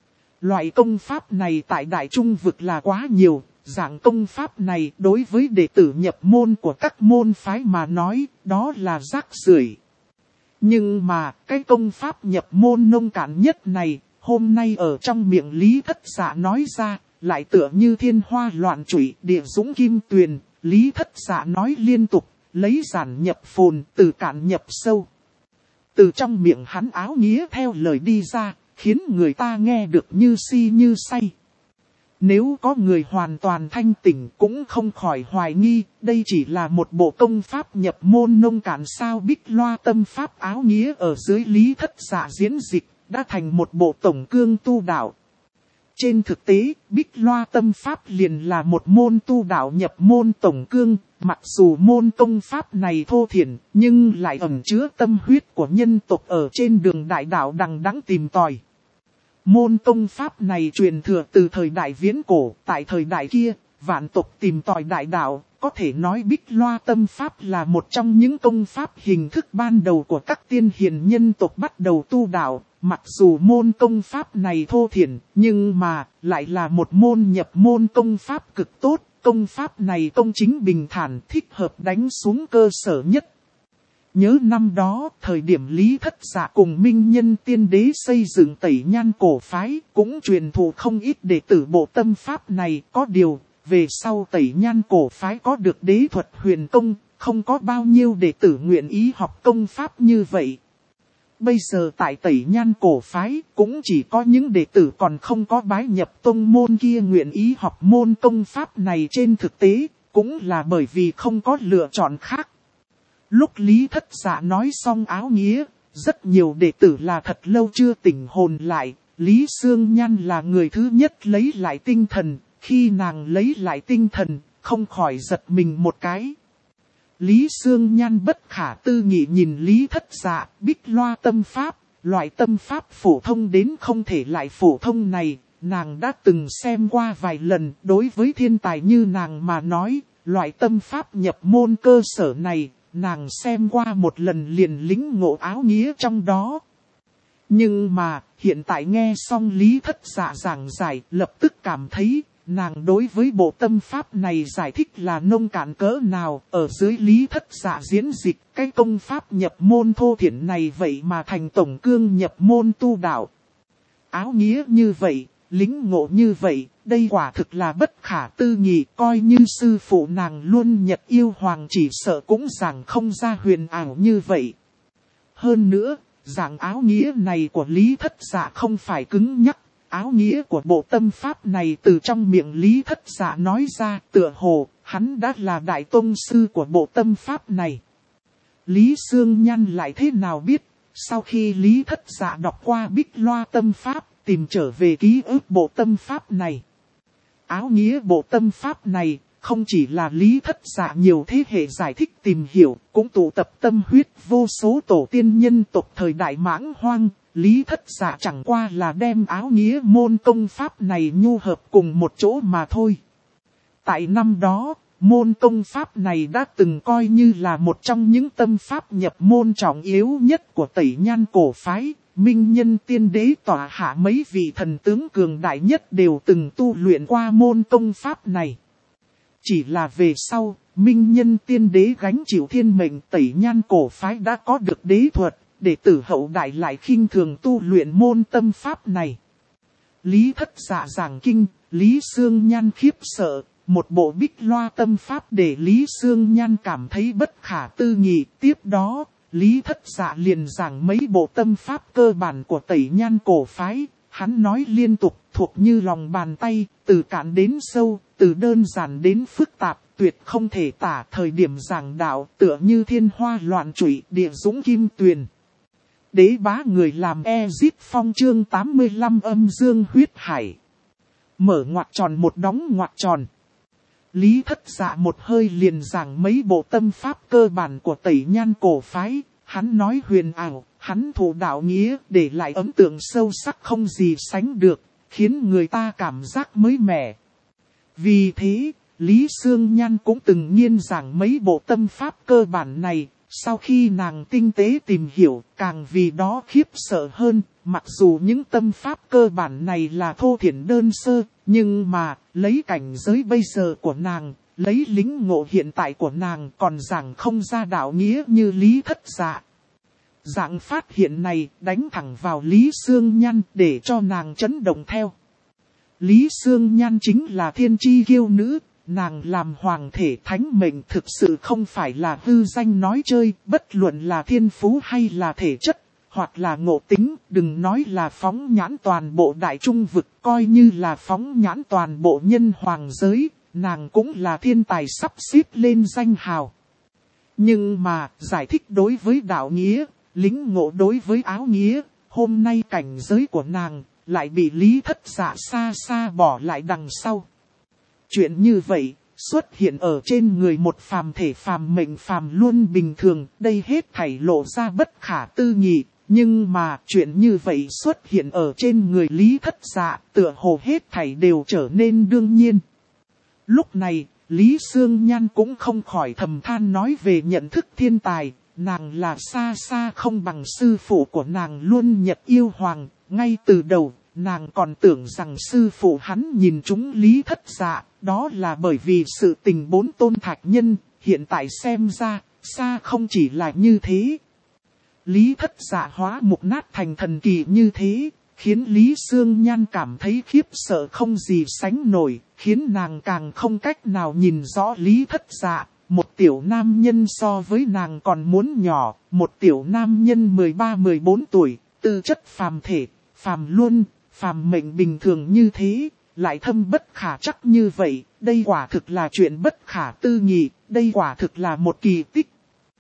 [SPEAKER 1] Loại công pháp này tại Đại Trung vực là quá nhiều, dạng công pháp này đối với đệ tử nhập môn của các môn phái mà nói, đó là rác rưởi. Nhưng mà, cái công pháp nhập môn nông cạn nhất này, hôm nay ở trong miệng Lý Thất Dạ nói ra, lại tựa như thiên hoa loạn trụy, địa dũng kim tuyền. Lý Thất Dạ nói liên tục, lấy giản nhập phồn, từ cạn nhập sâu. Từ trong miệng hắn áo nghĩa theo lời đi ra, khiến người ta nghe được như si như say. Nếu có người hoàn toàn thanh tỉnh cũng không khỏi hoài nghi, đây chỉ là một bộ công pháp nhập môn nông cạn sao. Bích Loa tâm pháp áo nghĩa ở dưới Lý Thất Dạ diễn dịch, đã thành một bộ tổng cương tu đạo. Trên thực tế, Bích Loa tâm pháp liền là một môn tu đạo nhập môn tổng cương, mặc dù môn công pháp này thô thiển, nhưng lại ẩn chứa tâm huyết của nhân tộc ở trên đường đại đạo đằng đẵng tìm tòi. Môn công pháp này truyền thừa từ thời đại viễn cổ, tại thời đại kia, vạn tộc tìm tòi đại đạo, có thể nói Bích Loa tâm pháp là một trong những công pháp hình thức ban đầu của các tiên hiền nhân tộc bắt đầu tu đạo. Mặc dù môn công pháp này thô thiển, nhưng mà lại là một môn nhập môn công pháp cực tốt. Công pháp này công chính bình thản, thích hợp đánh xuống cơ sở nhất. Nhớ năm đó, thời điểm Lý Thất Dạ cùng Minh Nhân Tiên Đế xây dựng Tẩy Nhan cổ phái, cũng truyền thụ không ít đệ tử bộ tâm pháp này. Có điều, về sau Tẩy Nhan cổ phái có được đế thuật huyền công, không có bao nhiêu đệ tử nguyện ý học công pháp như vậy. Bây giờ tại Tẩy Nhan cổ phái, cũng chỉ có những đệ tử còn không có bái nhập tông môn kia nguyện ý học môn công pháp này. Trên thực tế, cũng là bởi vì không có lựa chọn khác. Lúc Lý Thất Dạ nói xong áo nghĩa, rất nhiều đệ tử là thật lâu chưa tỉnh hồn lại. Lý Sương Nhan là người thứ nhất lấy lại tinh thần, khi nàng lấy lại tinh thần, không khỏi giật mình một cái. Lý Sương Nhan bất khả tư nghị nhìn Lý Thất Dạ. Bích Loa tâm pháp, loại tâm pháp phổ thông đến không thể lại phổ thông này, nàng đã từng xem qua vài lần. Đối với thiên tài như nàng mà nói, loại tâm pháp nhập môn cơ sở này, nàng xem qua một lần liền lĩnh ngộ áo nghĩa trong đó. Nhưng mà, hiện tại nghe xong Lý Thất Dạ giảng giải, lập tức cảm thấy, nàng đối với bộ tâm pháp này giải thích là nông cạn cỡ nào. Ở dưới Lý Thất Dạ diễn dịch, cái công pháp nhập môn thô thiển này vậy mà thành tổng cương nhập môn tu đạo. Áo nghĩa như vậy, lính ngộ như vậy, đây quả thực là bất khả tư nghị. Coi như sư phụ nàng luôn Nhật Yêu Hoàng chỉ sợ cũng giảng không ra huyền ảo như vậy. Hơn nữa, dạng áo nghĩa này của Lý Thất Dạ không phải cứng nhắc. Áo nghĩa của bộ tâm pháp này từ trong miệng Lý Thất Dạ nói ra, tựa hồ, hắn đã là đại tông sư của bộ tâm pháp này. Lý Sương Nhan lại thế nào biết, sau khi Lý Thất Dạ đọc qua Bích Loa tâm pháp, tìm trở về ký ức bộ tâm pháp này. Áo nghĩa bộ tâm pháp này, không chỉ là Lý Thất Dạ nhiều thế hệ giải thích tìm hiểu, cũng tụ tập tâm huyết vô số tổ tiên nhân tộc thời đại Mãng Hoang. Lý Thất Dạ chẳng qua là đem áo nghĩa môn công pháp này nhu hợp cùng một chỗ mà thôi. Tại năm đó, môn công pháp này đã từng coi như là một trong những tâm pháp nhập môn trọng yếu nhất của Tẩy Nhan cổ phái. Minh Nhân Tiên Đế tọa hạ mấy vị thần tướng cường đại nhất đều từng tu luyện qua môn công pháp này. Chỉ là về sau, Minh Nhân Tiên Đế gánh chịu thiên mệnh, Tẩy Nhan cổ phái đã có được đế thuật, đệ tử hậu đại lại khinh thường tu luyện môn tâm pháp này. Lý Thất Dạ giảng kinh, Lý Sương Nhan khiếp sợ, một bộ Bích Loa tâm pháp để Lý Sương Nhan cảm thấy bất khả tư nghị. Tiếp đó, Lý Thất Dạ liền giảng mấy bộ tâm pháp cơ bản của Tẩy Nhan cổ phái. Hắn nói liên tục, thuộc như lòng bàn tay, từ cạn đến sâu, từ đơn giản đến phức tạp, tuyệt không thể tả. Thời điểm giảng đạo tựa như thiên hoa loạn trụy, địa dũng kim tuyền. Đế bá người làm Ezit Phong chương 85 âm dương huyết hải. Mở ngoặc tròn một đóng ngoặc tròn. Lý Thất Dạ một hơi liền giảng mấy bộ tâm pháp cơ bản của Tẩy Nhan cổ phái. Hắn nói huyền ảo, hắn thủ đạo nghĩa, để lại ấn tượng sâu sắc không gì sánh được, khiến người ta cảm giác mới mẻ. Vì thế, Lý Sương Nhan cũng từng nghiên giảng mấy bộ tâm pháp cơ bản này. Sau khi nàng tinh tế tìm hiểu, càng vì đó khiếp sợ hơn. Mặc dù những tâm pháp cơ bản này là thô thiển đơn sơ, nhưng mà, lấy cảnh giới bây giờ của nàng, lấy lính ngộ hiện tại của nàng còn giảng không ra đạo nghĩa như Lý Thất Dạ. Dạng phát hiện này đánh thẳng vào Lý Sương Nhan để cho nàng chấn động theo. Lý Sương Nhan chính là thiên chi kiêu nữ. Nàng làm hoàng thể thánh mệnh thực sự không phải là hư danh nói chơi, bất luận là thiên phú hay là thể chất, hoặc là ngộ tính, đừng nói là phóng nhãn toàn bộ đại trung vực, coi như là phóng nhãn toàn bộ nhân hoàng giới, nàng cũng là thiên tài sắp xếp lên danh hào. Nhưng mà, giải thích đối với đạo nghĩa, lính ngộ đối với áo nghĩa, hôm nay cảnh giới của nàng, lại bị Lý Thất Dạ xa xa bỏ lại đằng sau. Chuyện như vậy, xuất hiện ở trên người một phàm thể phàm mệnh phàm luôn bình thường, đây hết thảy lộ ra bất khả tư nghị. Nhưng mà, chuyện như vậy xuất hiện ở trên người Lý Thất Dạ, tựa hồ hết thảy đều trở nên đương nhiên. Lúc này, Lý Sương Nhan cũng không khỏi thầm than nói về nhận thức thiên tài, nàng là xa xa không bằng sư phụ của nàng luôn Nhật Yêu Hoàng, ngay từ đầu. Nàng còn tưởng rằng sư phụ hắn nhìn trúng Lý Thất Dạ, đó là bởi vì sự tình bốn tôn thạch nhân, hiện tại xem ra, xa không chỉ là như thế. Lý Thất Dạ hóa mục nát thành thần kỳ như thế, khiến Lý Sương Nhan cảm thấy khiếp sợ không gì sánh nổi, khiến nàng càng không cách nào nhìn rõ Lý Thất Dạ. Một tiểu nam nhân so với nàng còn muốn nhỏ, một tiểu nam nhân 13-14 tuổi, tư chất phàm thể, phàm luân. Phàm mệnh bình thường như thế, lại thâm bất khả trắc như vậy, đây quả thực là chuyện bất khả tư nghị, đây quả thực là một kỳ tích.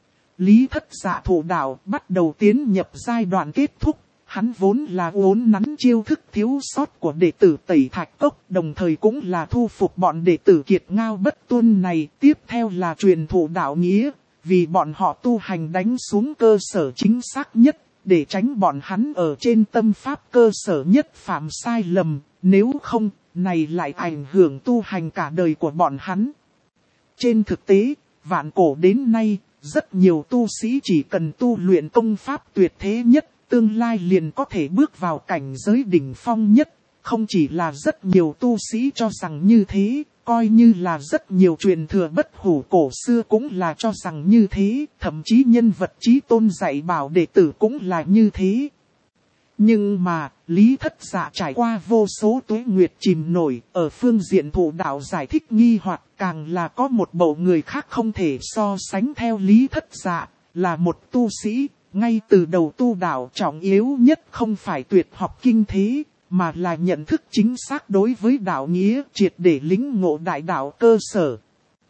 [SPEAKER 1] Lý Thất Dạ thủ đạo bắt đầu tiến nhập giai đoạn kết thúc, hắn vốn là uốn nắn chiêu thức thiếu sót của đệ tử Tẩy Thạch Cốc, đồng thời cũng là thu phục bọn đệ tử Kiệt Ngao Bất Tuân này, tiếp theo là truyền thụ đạo nghĩa, vì bọn họ tu hành đánh xuống cơ sở chính xác nhất. Để tránh bọn hắn ở trên tâm pháp cơ sở nhất phạm sai lầm, nếu không, này lại ảnh hưởng tu hành cả đời của bọn hắn. Trên thực tế, vạn cổ đến nay, rất nhiều tu sĩ chỉ cần tu luyện công pháp tuyệt thế nhất, tương lai liền có thể bước vào cảnh giới đỉnh phong nhất. Không chỉ là rất nhiều tu sĩ cho rằng như thế, coi như là rất nhiều truyền thừa bất hủ cổ xưa cũng là cho rằng như thế, thậm chí nhân vật chí tôn dạy bảo đệ tử cũng là như thế. Nhưng mà, Lý Thất Dạ trải qua vô số tuế nguyệt chìm nổi, ở phương diện thụ đạo giải thích nghi hoặc càng là có một bộ người khác không thể so sánh theo Lý Thất Dạ, là một tu sĩ, ngay từ đầu tu đạo trọng yếu nhất không phải tuyệt học kinh thế, mà là nhận thức chính xác đối với đạo nghĩa triệt để lĩnh ngộ đại đạo cơ sở.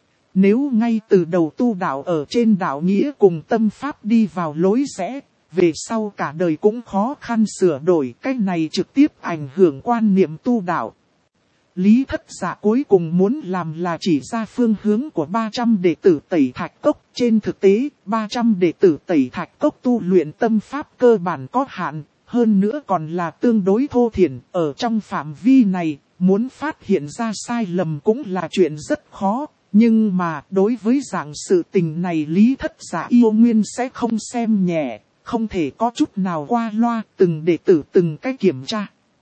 [SPEAKER 1] Nếu ngay từ đầu tu đạo ở trên đạo nghĩa cùng tâm pháp đi vào lối rẽ, về sau cả đời cũng khó khăn sửa đổi, cái này trực tiếp ảnh hưởng quan niệm tu đạo. Lý Thất Dạ cuối cùng muốn làm là chỉ ra phương hướng của 300 đệ tử Tẩy Thạch Cốc. Trên thực tế, 300 đệ tử Tẩy Thạch Cốc tu luyện tâm pháp cơ bản có hạn, hơn nữa còn là tương đối thô thiển. Ở trong phạm vi này, muốn phát hiện ra sai lầm cũng là chuyện rất khó. Nhưng mà đối với dạng sự tình này Lý Thất Dạ yêu nguyên sẽ không xem nhẹ, không thể có chút nào qua loa, từng đệ tử từng cái kiểm tra.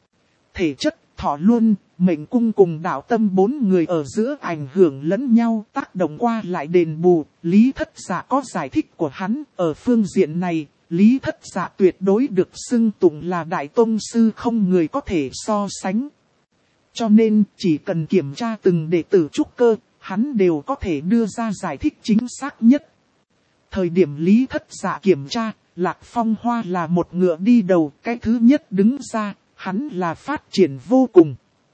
[SPEAKER 1] Thể chất, thọ luân, mệnh cung cùng đạo tâm bốn người ở giữa ảnh hưởng lẫn nhau, tác động qua lại đền bù. Lý Thất Dạ có giải thích của hắn, ở phương diện này, Lý Thất Dạ tuyệt đối được xưng tụng là đại tông sư không người có thể so sánh. Cho nên, chỉ cần kiểm tra từng đệ tử trúc cơ, hắn đều có thể đưa ra giải thích chính xác nhất. Thời điểm Lý Thất Dạ kiểm tra, Lạc Phong Hoa là một ngựa đi đầu, cái thứ nhất đứng ra, hắn là phát triển vô cùng.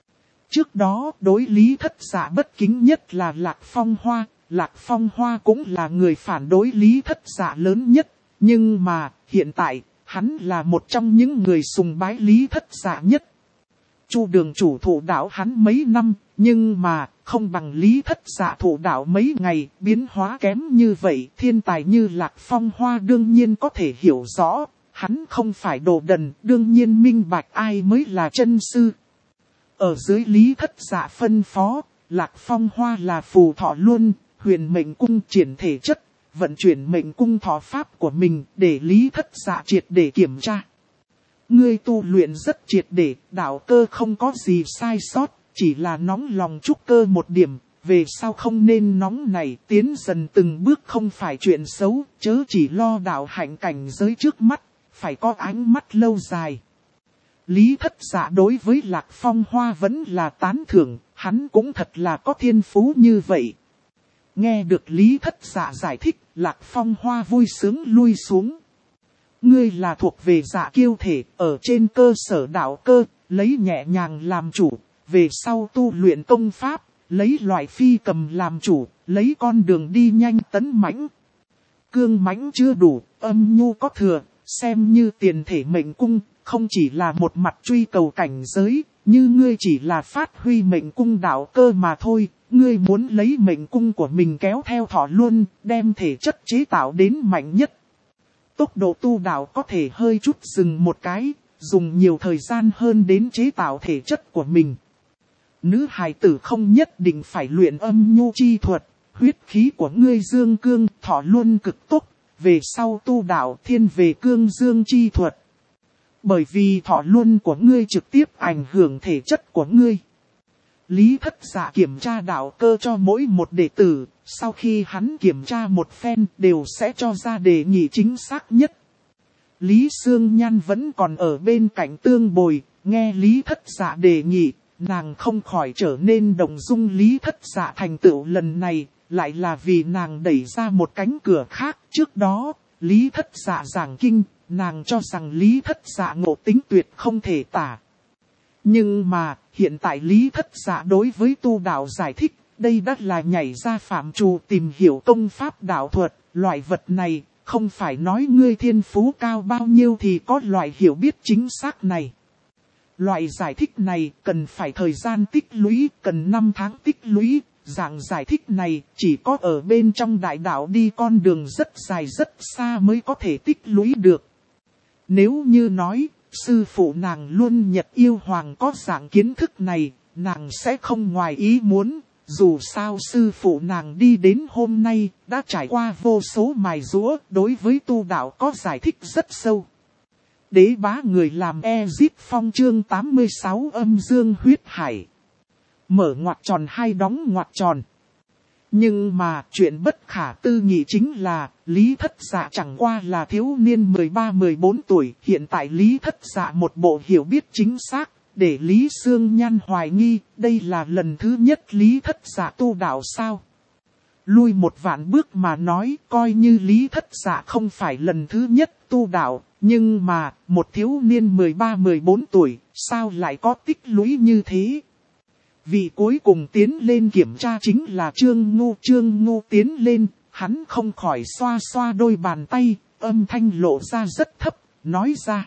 [SPEAKER 1] Trước đó, đối Lý Thất Dạ bất kính nhất là Lạc Phong Hoa, Lạc Phong Hoa cũng là người phản đối Lý Thất Dạ lớn nhất, nhưng mà, hiện tại, hắn là một trong những người sùng bái Lý Thất Dạ nhất. Chu Đường chủ thụ đạo hắn mấy năm, nhưng mà, không bằng Lý Thất Dạ thụ đạo mấy ngày, biến hóa kém như vậy, thiên tài như Lạc Phong Hoa đương nhiên có thể hiểu rõ, hắn không phải đồ đần, đương nhiên minh bạch ai mới là chân sư. Ở dưới Lý Thất Dạ phân phó, Lạc Phong Hoa là phù thọ luân, huyền mệnh cung triển thể chất, vận chuyển mệnh cung thọ pháp của mình để Lý Thất Dạ triệt để kiểm tra. Ngươi tu luyện rất triệt để, đạo cơ không có gì sai sót, chỉ là nóng lòng trúc cơ một điểm, về sau không nên nóng này, tiến dần từng bước không phải chuyện xấu, chớ chỉ lo đạo hạnh cảnh giới trước mắt, phải có ánh mắt lâu dài. Lý Thất Dạ đối với Lạc Phong Hoa vẫn là tán thưởng, hắn cũng thật là có thiên phú như vậy. Nghe được Lý Thất Dạ giải thích, Lạc Phong Hoa vui sướng lui xuống. Ngươi là thuộc về dạ kiêu thể, ở trên cơ sở đạo cơ, lấy nhẹ nhàng làm chủ, về sau tu luyện công pháp, lấy loại phi cầm làm chủ, lấy con đường đi nhanh tấn mãnh. Cương mãnh chưa đủ, âm nhu có thừa, xem như tiền thể mệnh cung, không chỉ là một mặt truy cầu cảnh giới, như ngươi chỉ là phát huy mệnh cung đạo cơ mà thôi, ngươi muốn lấy mệnh cung của mình kéo theo thọ luân, đem thể chất chế tạo đến mạnh nhất. Tốc độ tu đạo có thể hơi chút dừng một cái, dùng nhiều thời gian hơn đến chế tạo thể chất của mình. Nữ hài tử không nhất định phải luyện âm nhu chi thuật, huyết khí của ngươi dương cương thọ luân cực tốc, về sau tu đạo thiên về cương dương chi thuật. Bởi vì thọ luân của ngươi trực tiếp ảnh hưởng thể chất của ngươi. Lý Thất Dạ kiểm tra đạo cơ cho mỗi một đệ tử, sau khi hắn kiểm tra một phen đều sẽ cho ra đề nghị chính xác nhất. Lý Sương Nhan vẫn còn ở bên cạnh tương bồi, nghe Lý Thất Dạ đề nghị, nàng không khỏi trở nên động dung. Lý Thất Dạ thành tựu lần này, lại là vì nàng đẩy ra một cánh cửa khác. Trước đó, Lý Thất Dạ giảng kinh, nàng cho rằng Lý Thất Dạ ngộ tính tuyệt không thể tả. Nhưng mà, hiện tại Lý Thất Dạ đối với tu đạo giải thích, đây đã là nhảy ra phạm trù tìm hiểu công pháp đạo thuật, loại vật này, không phải nói ngươi thiên phú cao bao nhiêu thì có loại hiểu biết chính xác này. Loại giải thích này cần phải thời gian tích lũy, cần 5 tháng tích lũy, dạng giải thích này chỉ có ở bên trong đại đạo đi con đường rất dài rất xa mới có thể tích lũy được. Nếu như nói, sư phụ nàng luôn Nhật Yêu Hoàng có dạng kiến thức này, nàng sẽ không ngoài ý muốn, dù sao sư phụ nàng đi đến hôm nay, đã trải qua vô số mài giũa, đối với tu đạo có giải thích rất sâu. Đế bá người làm Ezip Phong chương 86 âm dương huyết hải. Mở ngoặc tròn hay đóng ngoặc tròn. Nhưng mà chuyện bất khả tư nghị chính là Lý Thất Dạ chẳng qua là thiếu niên 13-14 tuổi. Hiện tại Lý Thất Dạ một bộ hiểu biết chính xác để Lý Sương Nhan hoài nghi đây là lần thứ nhất Lý Thất Dạ tu đạo sao. Lui một vạn bước mà nói coi như Lý Thất Dạ không phải lần thứ nhất tu đạo. Nhưng mà một thiếu niên 13-14 tuổi sao lại có tích lũy như thế. Vị cuối cùng tiến lên kiểm tra chính là Trương Ngu. Trương Ngu tiến lên, hắn không khỏi xoa xoa đôi bàn tay, âm thanh lộ ra rất thấp, nói ra.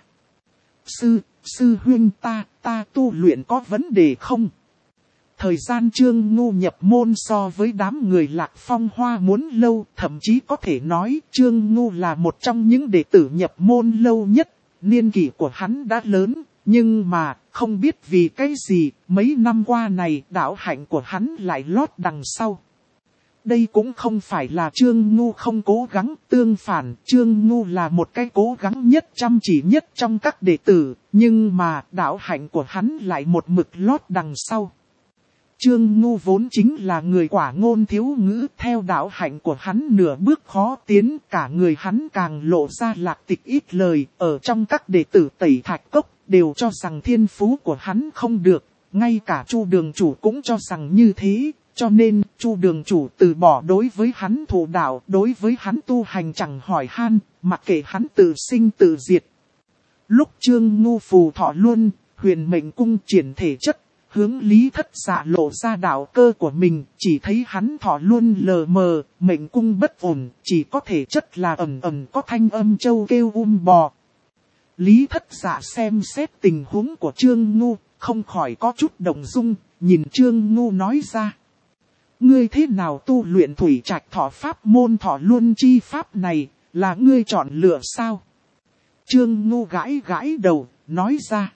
[SPEAKER 1] Sư huynh ta tu luyện có vấn đề không? Thời gian Trương Ngu nhập môn so với đám người Lạc Phong Hoa muốn lâu, thậm chí có thể nói Trương Ngu là một trong những đệ tử nhập môn lâu nhất, niên kỷ của hắn đã lớn. Nhưng mà, không biết vì cái gì, mấy năm qua này đạo hạnh của hắn lại lót đằng sau. Đây cũng không phải là Trương Ngu không cố gắng, tương phản, Trương Ngu là một cái cố gắng nhất chăm chỉ nhất trong các đệ tử, nhưng mà đạo hạnh của hắn lại một mực lót đằng sau. Trương Ngu vốn chính là người quả ngôn thiếu ngữ, theo đạo hạnh của hắn nửa bước khó tiến, cả người hắn càng lộ ra lạc tịch ít lời, ở trong các đệ tử Tẩy Thạch Cốc, đều cho rằng thiên phú của hắn không được, ngay cả Chu đường chủ cũng cho rằng như thế, cho nên Chu đường chủ từ bỏ đối với hắn thụ đạo, đối với hắn tu hành chẳng hỏi han, mặc kệ hắn tự sinh tự diệt. Lúc Trương Ngu phù thọ luân, Huyền Mệnh Cung triển thể chất, hướng Lý Thất Dạ lộ ra đạo cơ của mình, chỉ thấy hắn thọ luân lờ mờ, mệnh cung bất ổn, chỉ có thể chất là ẩn ẩn có thanh âm châu kêu bò. Lý Thất Dạ xem xét tình huống của Trương Ngu, không khỏi có chút động dung, nhìn Trương Ngu nói ra. Ngươi thế nào tu luyện thủy trạch thọ pháp môn thọ luân chi pháp này, là ngươi chọn lựa sao? Trương Ngu gãi gãi đầu, nói ra.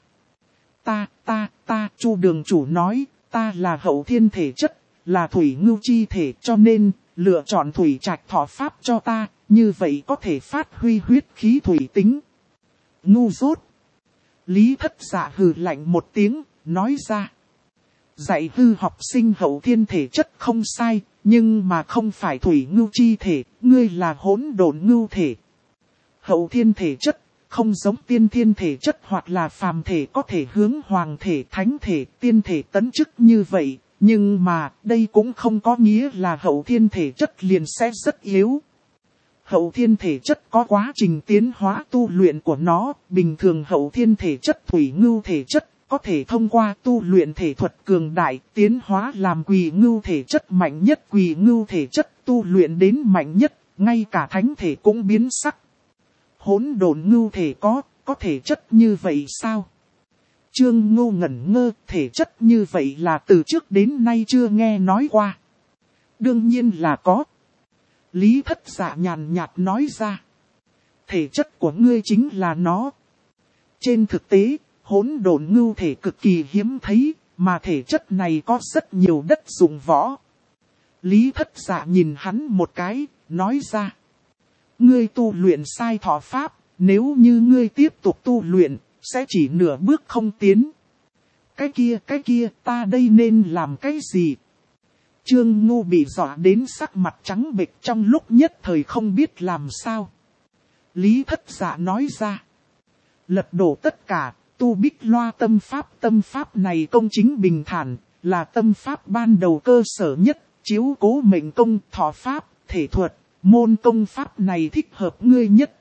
[SPEAKER 1] Chu đường chủ nói, ta là hậu thiên thể chất, là thủy ngưu chi thể cho nên, lựa chọn thủy trạch thọ pháp cho ta, như vậy có thể phát huy huyết khí thủy tính. Ngu dốt. Lý Thất Dạ hừ lạnh một tiếng, nói ra. Dạy hư học sinh hậu thiên thể chất không sai, nhưng mà không phải thủy ngưu chi thể, ngươi là hỗn độn ngưu thể. Hậu thiên thể chất, không giống tiên thiên thể chất hoặc là phàm thể có thể hướng hoàng thể, thánh thể, tiên thể tấn chức như vậy, nhưng mà đây cũng không có nghĩa là hậu thiên thể chất liền sẽ rất yếu. Hậu thiên thể chất có quá trình tiến hóa tu luyện của nó, bình thường hậu thiên thể chất thủy ngưu thể chất, có thể thông qua tu luyện thể thuật cường đại tiến hóa làm quỳ ngưu thể chất mạnh nhất, quỳ ngưu thể chất tu luyện đến mạnh nhất, ngay cả thánh thể cũng biến sắc. Hỗn độn ngưu thể có thể chất như vậy sao? Trương Ngu ngẩn ngơ, thể chất như vậy là từ trước đến nay chưa nghe nói qua. Đương nhiên là có. Lý Thất Dạ nhàn nhạt nói ra. Thể chất của ngươi chính là nó. Trên thực tế, hỗn độn ngưu thể cực kỳ hiếm thấy, mà thể chất này có rất nhiều đất dụng võ. Lý Thất Dạ nhìn hắn một cái, nói ra. Ngươi tu luyện sai thọ pháp, nếu như ngươi tiếp tục tu luyện, sẽ chỉ nửa bước không tiến. Cái kia, ta đây nên làm cái gì? Trương Ngu bị dọa đến sắc mặt trắng bệch trong lúc nhất thời không biết làm sao. Lý Thất Dạ nói ra. Lật đổ tất cả, tu Bích Loa tâm pháp này công chính bình thản, là tâm pháp ban đầu cơ sở nhất, chiếu cố mệnh công, thọ pháp, thể thuật, môn công pháp này thích hợp ngươi nhất.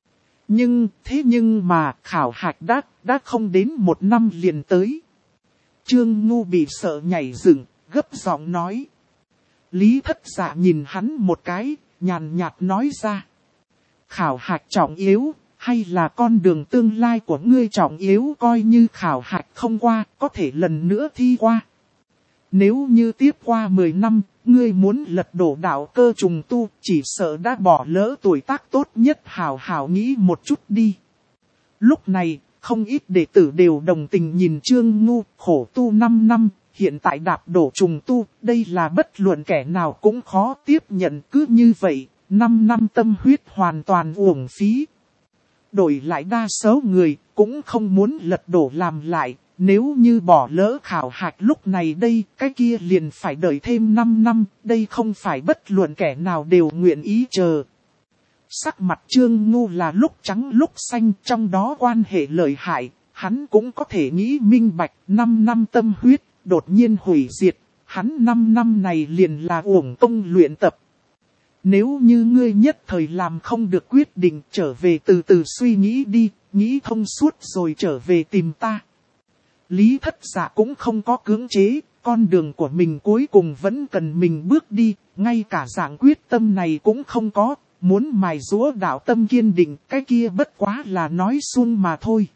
[SPEAKER 1] Nhưng mà khảo hạch đã không đến 1 năm liền tới. Trương Ngu bị sợ nhảy dựng, gấp giọng nói. Lý Thất Dạ nhìn hắn một cái, nhàn nhạt nói ra. Khảo hạch trọng yếu, hay là con đường tương lai của ngươi trọng yếu, coi như khảo hạch không qua, có thể lần nữa thi qua. Nếu như tiếp qua 10 năm, ngươi muốn lật đổ đạo cơ trùng tu, chỉ sợ đã bỏ lỡ tuổi tác tốt nhất, hảo hảo nghĩ một chút đi. Lúc này, không ít đệ tử đều đồng tình nhìn Trương Ngu, khổ tu 5 năm, hiện tại đạp đổ trùng tu, đây là bất luận kẻ nào cũng khó tiếp nhận, cứ như vậy, 5 năm tâm huyết hoàn toàn uổng phí. Đổi lại đa số người, cũng không muốn lật đổ làm lại. Nếu như bỏ lỡ khảo hạch lúc này đây, cái kia liền phải đợi thêm 5 năm, đây không phải bất luận kẻ nào đều nguyện ý chờ. Sắc mặt Trương Ngu là lúc trắng lúc xanh, trong đó quan hệ lợi hại, hắn cũng có thể nghĩ minh bạch. 5 năm tâm huyết, đột nhiên hủy diệt, hắn 5 năm này liền là uổng công luyện tập. Nếu như ngươi nhất thời làm không được quyết định, trở về từ từ suy nghĩ đi, nghĩ thông suốt rồi trở về tìm ta. Lý Thất Dạ cũng không có cưỡng chế, con đường của mình cuối cùng vẫn cần mình bước đi, ngay cả dạng quyết tâm này cũng không có, muốn mài giũa đạo tâm kiên định, cái kia bất quá là nói suông mà thôi.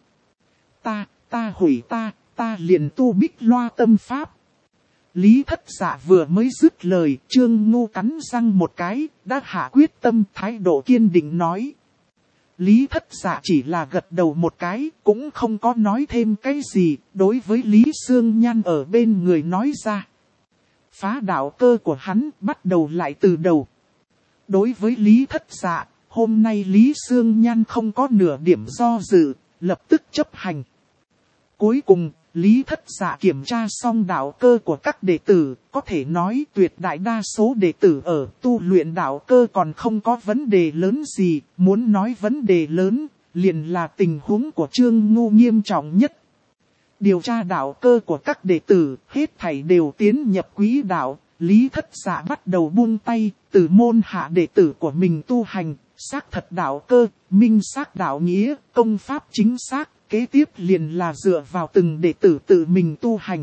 [SPEAKER 1] Ta hủy ta liền tu Bích Loa tâm pháp. Lý Thất Dạ vừa mới dứt lời, Trương Ngu cắn răng một cái, đã hạ quyết tâm, thái độ kiên định nói. Lý Thất Dạ chỉ là gật đầu một cái, cũng không có nói thêm cái gì, đối với Lý Sương Nhan ở bên người nói ra. Phá đạo cơ của hắn bắt đầu lại từ đầu. Đối với Lý Thất Dạ, hôm nay Lý Sương Nhan không có nửa điểm do dự, lập tức chấp hành. Cuối cùng, Lý Thất Dạ kiểm tra xong đạo cơ của các đệ tử, có thể nói tuyệt đại đa số đệ tử ở tu luyện đạo cơ còn không có vấn đề lớn gì, muốn nói vấn đề lớn, liền là tình huống của Trương Ngu nghiêm trọng nhất. Điều tra đạo cơ của các đệ tử, hết thảy đều tiến nhập quỹ đạo, Lý Thất Dạ bắt đầu buông tay, từ môn hạ đệ tử của mình tu hành, xác thật đạo cơ, minh xác đạo nghĩa, công pháp chính xác. Kế tiếp liền là dựa vào từng đệ tử tự mình tu hành.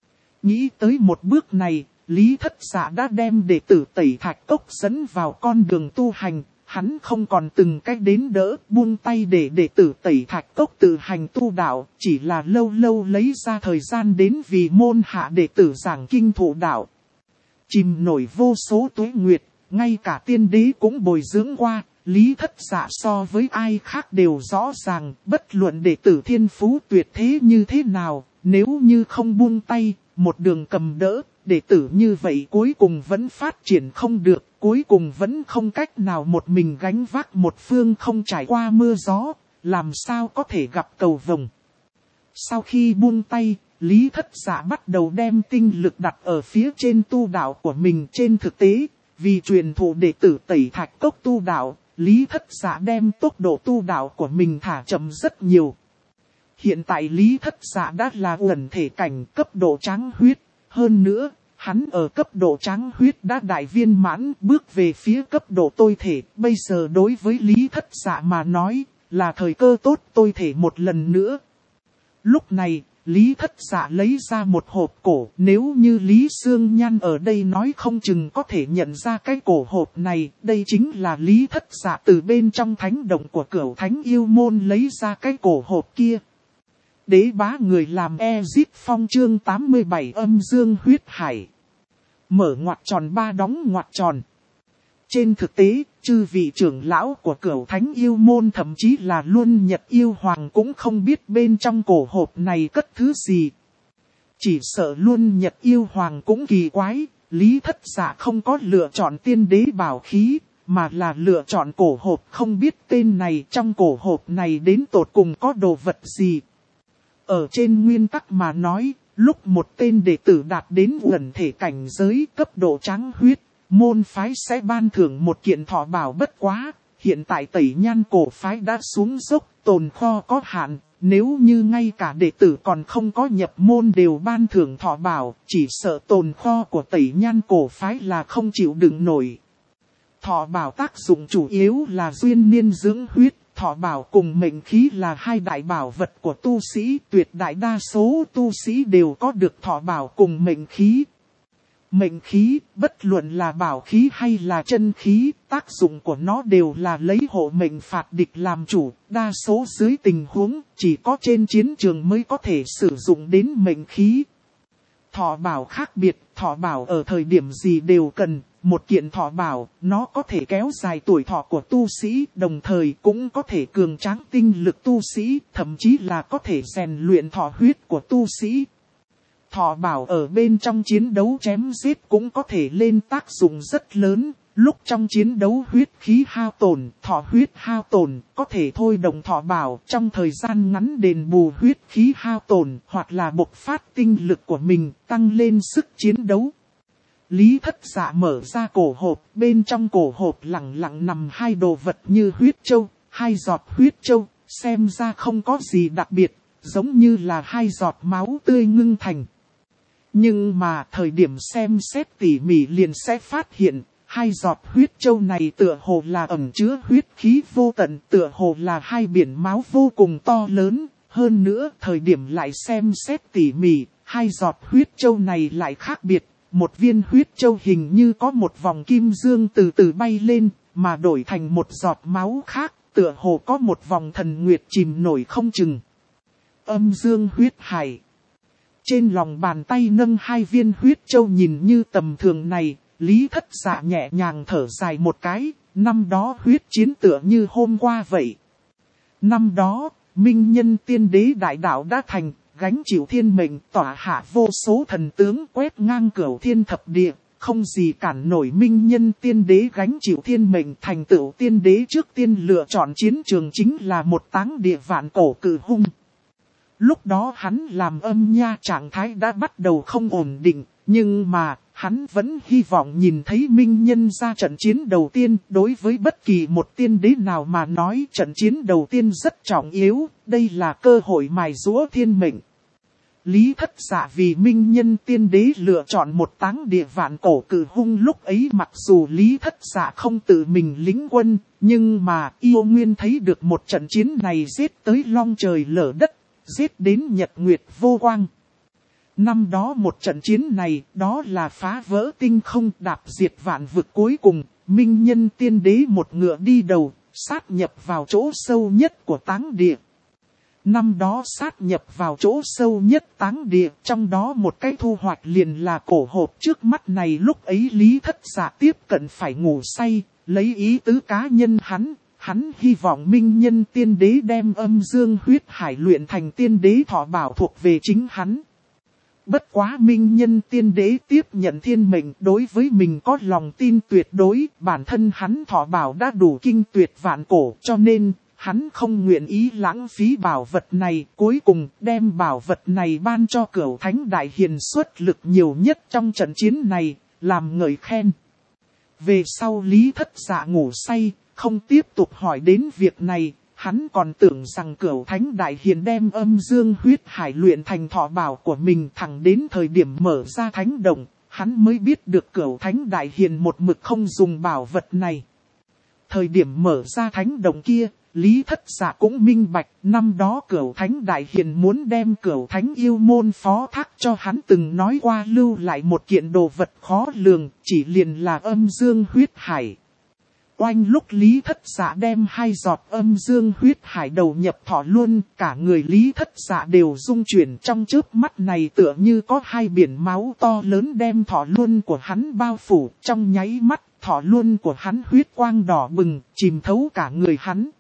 [SPEAKER 1] Nghĩ tới một bước này, Lý Thất Dạ đã đem đệ tử Tẩy Thạch Cốc dẫn vào con đường tu hành. Hắn không còn từng cách đến đỡ, buông tay để đệ tử Tẩy Thạch Cốc tự hành tu đạo. Chỉ là lâu lâu lấy ra thời gian đến vì môn hạ đệ tử giảng kinh thụ đạo. Chìm nổi vô số tuế nguyệt, ngay cả tiên đế cũng bồi dưỡng qua. Lý Thất Dạ so với ai khác đều rõ ràng, bất luận đệ tử thiên phú tuyệt thế như thế nào, nếu như không buông tay, một đường cầm đỡ, đệ tử như vậy cuối cùng vẫn phát triển không được, cuối cùng vẫn không cách nào một mình gánh vác một phương không trải qua mưa gió, làm sao có thể gặp cầu vồng. Sau khi buông tay, Lý Thất Dạ bắt đầu đem tinh lực đặt ở phía trên tu đạo của mình. Trên thực tế, vì truyền thụ đệ tử Tẩy Thạch Cốc tu đạo, Lý Thất Dạ đem tốc độ tu đạo của mình thả chậm rất nhiều. Hiện tại Lý Thất Dạ đã là uẩn thể cảnh cấp độ tráng huyết. Hơn nữa, hắn ở cấp độ tráng huyết đã đại viên mãn, bước về phía cấp độ tôi thể. Bây giờ đối với Lý Thất Dạ mà nói, là thời cơ tốt tôi thể một lần nữa. Lúc này, Lý Thất Dạ lấy ra một hộp cổ, nếu như Lý Sương Nhan ở đây nói không chừng có thể nhận ra cái cổ hộp này, đây chính là Lý Thất Dạ từ bên trong thánh động của Cửu Thánh Yêu Môn lấy ra cái cổ hộp kia. Đế bá người làm Ezip Phong chương 87 âm dương huyết hải. Mở ngoặc tròn ba đóng ngoặc tròn. Trên thực tế, chư vị trưởng lão của Cửu Thánh Yêu Môn thậm chí là Luân Nhật Yêu Hoàng cũng không biết bên trong cổ hộp này cất thứ gì. Chỉ sợ Luân Nhật Yêu Hoàng cũng kỳ quái, Lý Thất Dạ không có lựa chọn tiên đế bảo khí, mà là lựa chọn cổ hộp không biết tên này. Trong cổ hộp này đến tột cùng có đồ vật gì? Ở trên nguyên tắc mà nói, lúc một tên đệ tử đạt đến uẩn thể cảnh giới cấp độ tráng huyết, môn phái sẽ ban thưởng một kiện thọ bảo bất quá. Hiện tại Tẩy Nhan cổ phái đã xuống dốc, tồn kho có hạn. Nếu như ngay cả đệ tử còn không có nhập môn đều ban thưởng thọ bảo, chỉ sợ tồn kho của Tẩy Nhan cổ phái là không chịu đựng nổi. Thọ bảo tác dụng chủ yếu là duyên niên dưỡng huyết. Thọ bảo cùng mệnh khí là hai đại bảo vật của tu sĩ. Tuyệt đại đa số tu sĩ đều có được thọ bảo cùng mệnh khí. Mệnh khí, bất luận là bảo khí hay là chân khí, tác dụng của nó đều là lấy hộ mệnh phạt địch làm chủ. Đa số dưới tình huống, chỉ có trên chiến trường mới có thể sử dụng đến mệnh khí. Thọ bảo khác biệt, thọ bảo ở thời điểm gì đều cần. Một kiện thọ bảo, nó có thể kéo dài tuổi thọ của tu sĩ, đồng thời cũng có thể cường tráng tinh lực tu sĩ, thậm chí là có thể rèn luyện thọ huyết của tu sĩ. Thọ bảo ở bên trong chiến đấu chém giết cũng có thể lên tác dụng rất lớn, Lúc trong chiến đấu huyết khí hao tổn, thọ huyết hao tổn, có thể thôi động thọ bảo trong thời gian ngắn đền bù huyết khí hao tổn hoặc là bộc phát tinh lực của mình, tăng lên sức chiến đấu. Lý Thất Dạ mở ra cổ hộp, bên trong cổ hộp lẳng lặng nằm hai đồ vật như huyết châu, hai giọt huyết châu, xem ra không có gì đặc biệt, giống như là hai giọt máu tươi ngưng thành. Nhưng mà thời điểm xem xét tỉ mỉ liền sẽ phát hiện, hai giọt huyết châu này tựa hồ là ẩn chứa huyết khí vô tận, tựa hồ là hai biển máu vô cùng to lớn. Hơn nữa, thời điểm lại xem xét tỉ mỉ, hai giọt huyết châu này lại khác biệt. Một viên huyết châu hình như có một vòng kim dương từ từ bay lên, mà đổi thành một giọt máu khác, tựa hồ có một vòng thần nguyệt chìm nổi không chừng. Âm dương huyết hải. Trên lòng bàn tay nâng hai viên huyết châu nhìn như tầm thường này, Lý Thất Dạ nhẹ nhàng thở dài một cái, năm đó huyết chiến tựa như hôm qua vậy. Năm đó, Minh Nhân Tiên Đế đại đạo đã thành, gánh chịu thiên mệnh, tỏa hạ vô số thần tướng quét ngang cửu thiên thập địa, không gì cản nổi Minh Nhân Tiên Đế gánh chịu thiên mệnh, thành tựu tiên đế trước tiên lựa chọn chiến trường chính là một táng địa vạn cổ cự hung. Lúc đó hắn làm âm nha trạng thái đã bắt đầu không ổn định, nhưng mà hắn vẫn hy vọng nhìn thấy Minh Nhân ra trận chiến đầu tiên. Đối với bất kỳ một tiên đế nào mà nói, trận chiến đầu tiên rất trọng yếu, đây là cơ hội mài giũa thiên mệnh. Lý Thất Dạ vì Minh Nhân Tiên Đế lựa chọn một táng địa vạn cổ cự hung, lúc ấy mặc dù Lý Thất Dạ không tự mình lĩnh quân, nhưng mà Yêu Nguyên thấy được một trận chiến này giết tới long trời lở đất, giết đến nhật nguyệt vô quang. Năm đó một trận chiến này, đó là phá vỡ tinh không, đạp diệt vạn vực, cuối cùng Minh Nhân Tiên Đế một ngựa đi đầu, sát nhập vào chỗ sâu nhất của táng địa. Năm đó sát nhập vào chỗ sâu nhất táng địa, trong đó một cái thu hoạch liền là cổ hộp trước mắt này. Lúc ấy Lý Thất Dạ tiếp cận phải ngủ say, lấy ý tứ cá nhân hắn hy vọng Minh Nhân Tiên Đế đem âm dương huyết hải luyện thành tiên đế thọ bảo thuộc về chính hắn. Bất quá Minh Nhân Tiên Đế tiếp nhận thiên mệnh, đối với mình có lòng tin tuyệt đối, bản thân hắn thọ bảo đã đủ kinh tuyệt vạn cổ, cho nên hắn không nguyện ý lãng phí bảo vật này, cuối cùng đem bảo vật này ban cho Cửu Thánh Đại Hiền xuất lực nhiều nhất trong trận chiến này, làm ngợi khen. Về sau Lý Thất Dạ ngủ say, không tiếp tục hỏi đến việc này, hắn còn tưởng rằng Cửu Thánh Đại Hiền đem âm dương huyết hải luyện thành thọ bảo của mình. Thẳng đến thời điểm mở ra thánh động, hắn mới biết được Cửu Thánh Đại Hiền một mực không dùng bảo vật này. Thời điểm mở ra thánh động kia, Lý Thất Dạ cũng minh bạch, năm đó Cửu Thánh Đại Hiền muốn đem Cửu Thánh yêu môn phó thác cho hắn, từng nói qua lưu lại một kiện đồ vật khó lường, chỉ liền là âm dương huyết hải. Oanh, lúc Lý Thất Dạ đem hai giọt âm dương huyết hải đầu nhập thọ luân, cả người Lý Thất Dạ đều rung chuyển, trong chớp mắt này tựa như có hai biển máu to lớn đem thọ luân của hắn bao phủ, trong nháy mắt thọ luân của hắn huyết quang đỏ bừng, chìm thấu cả người hắn.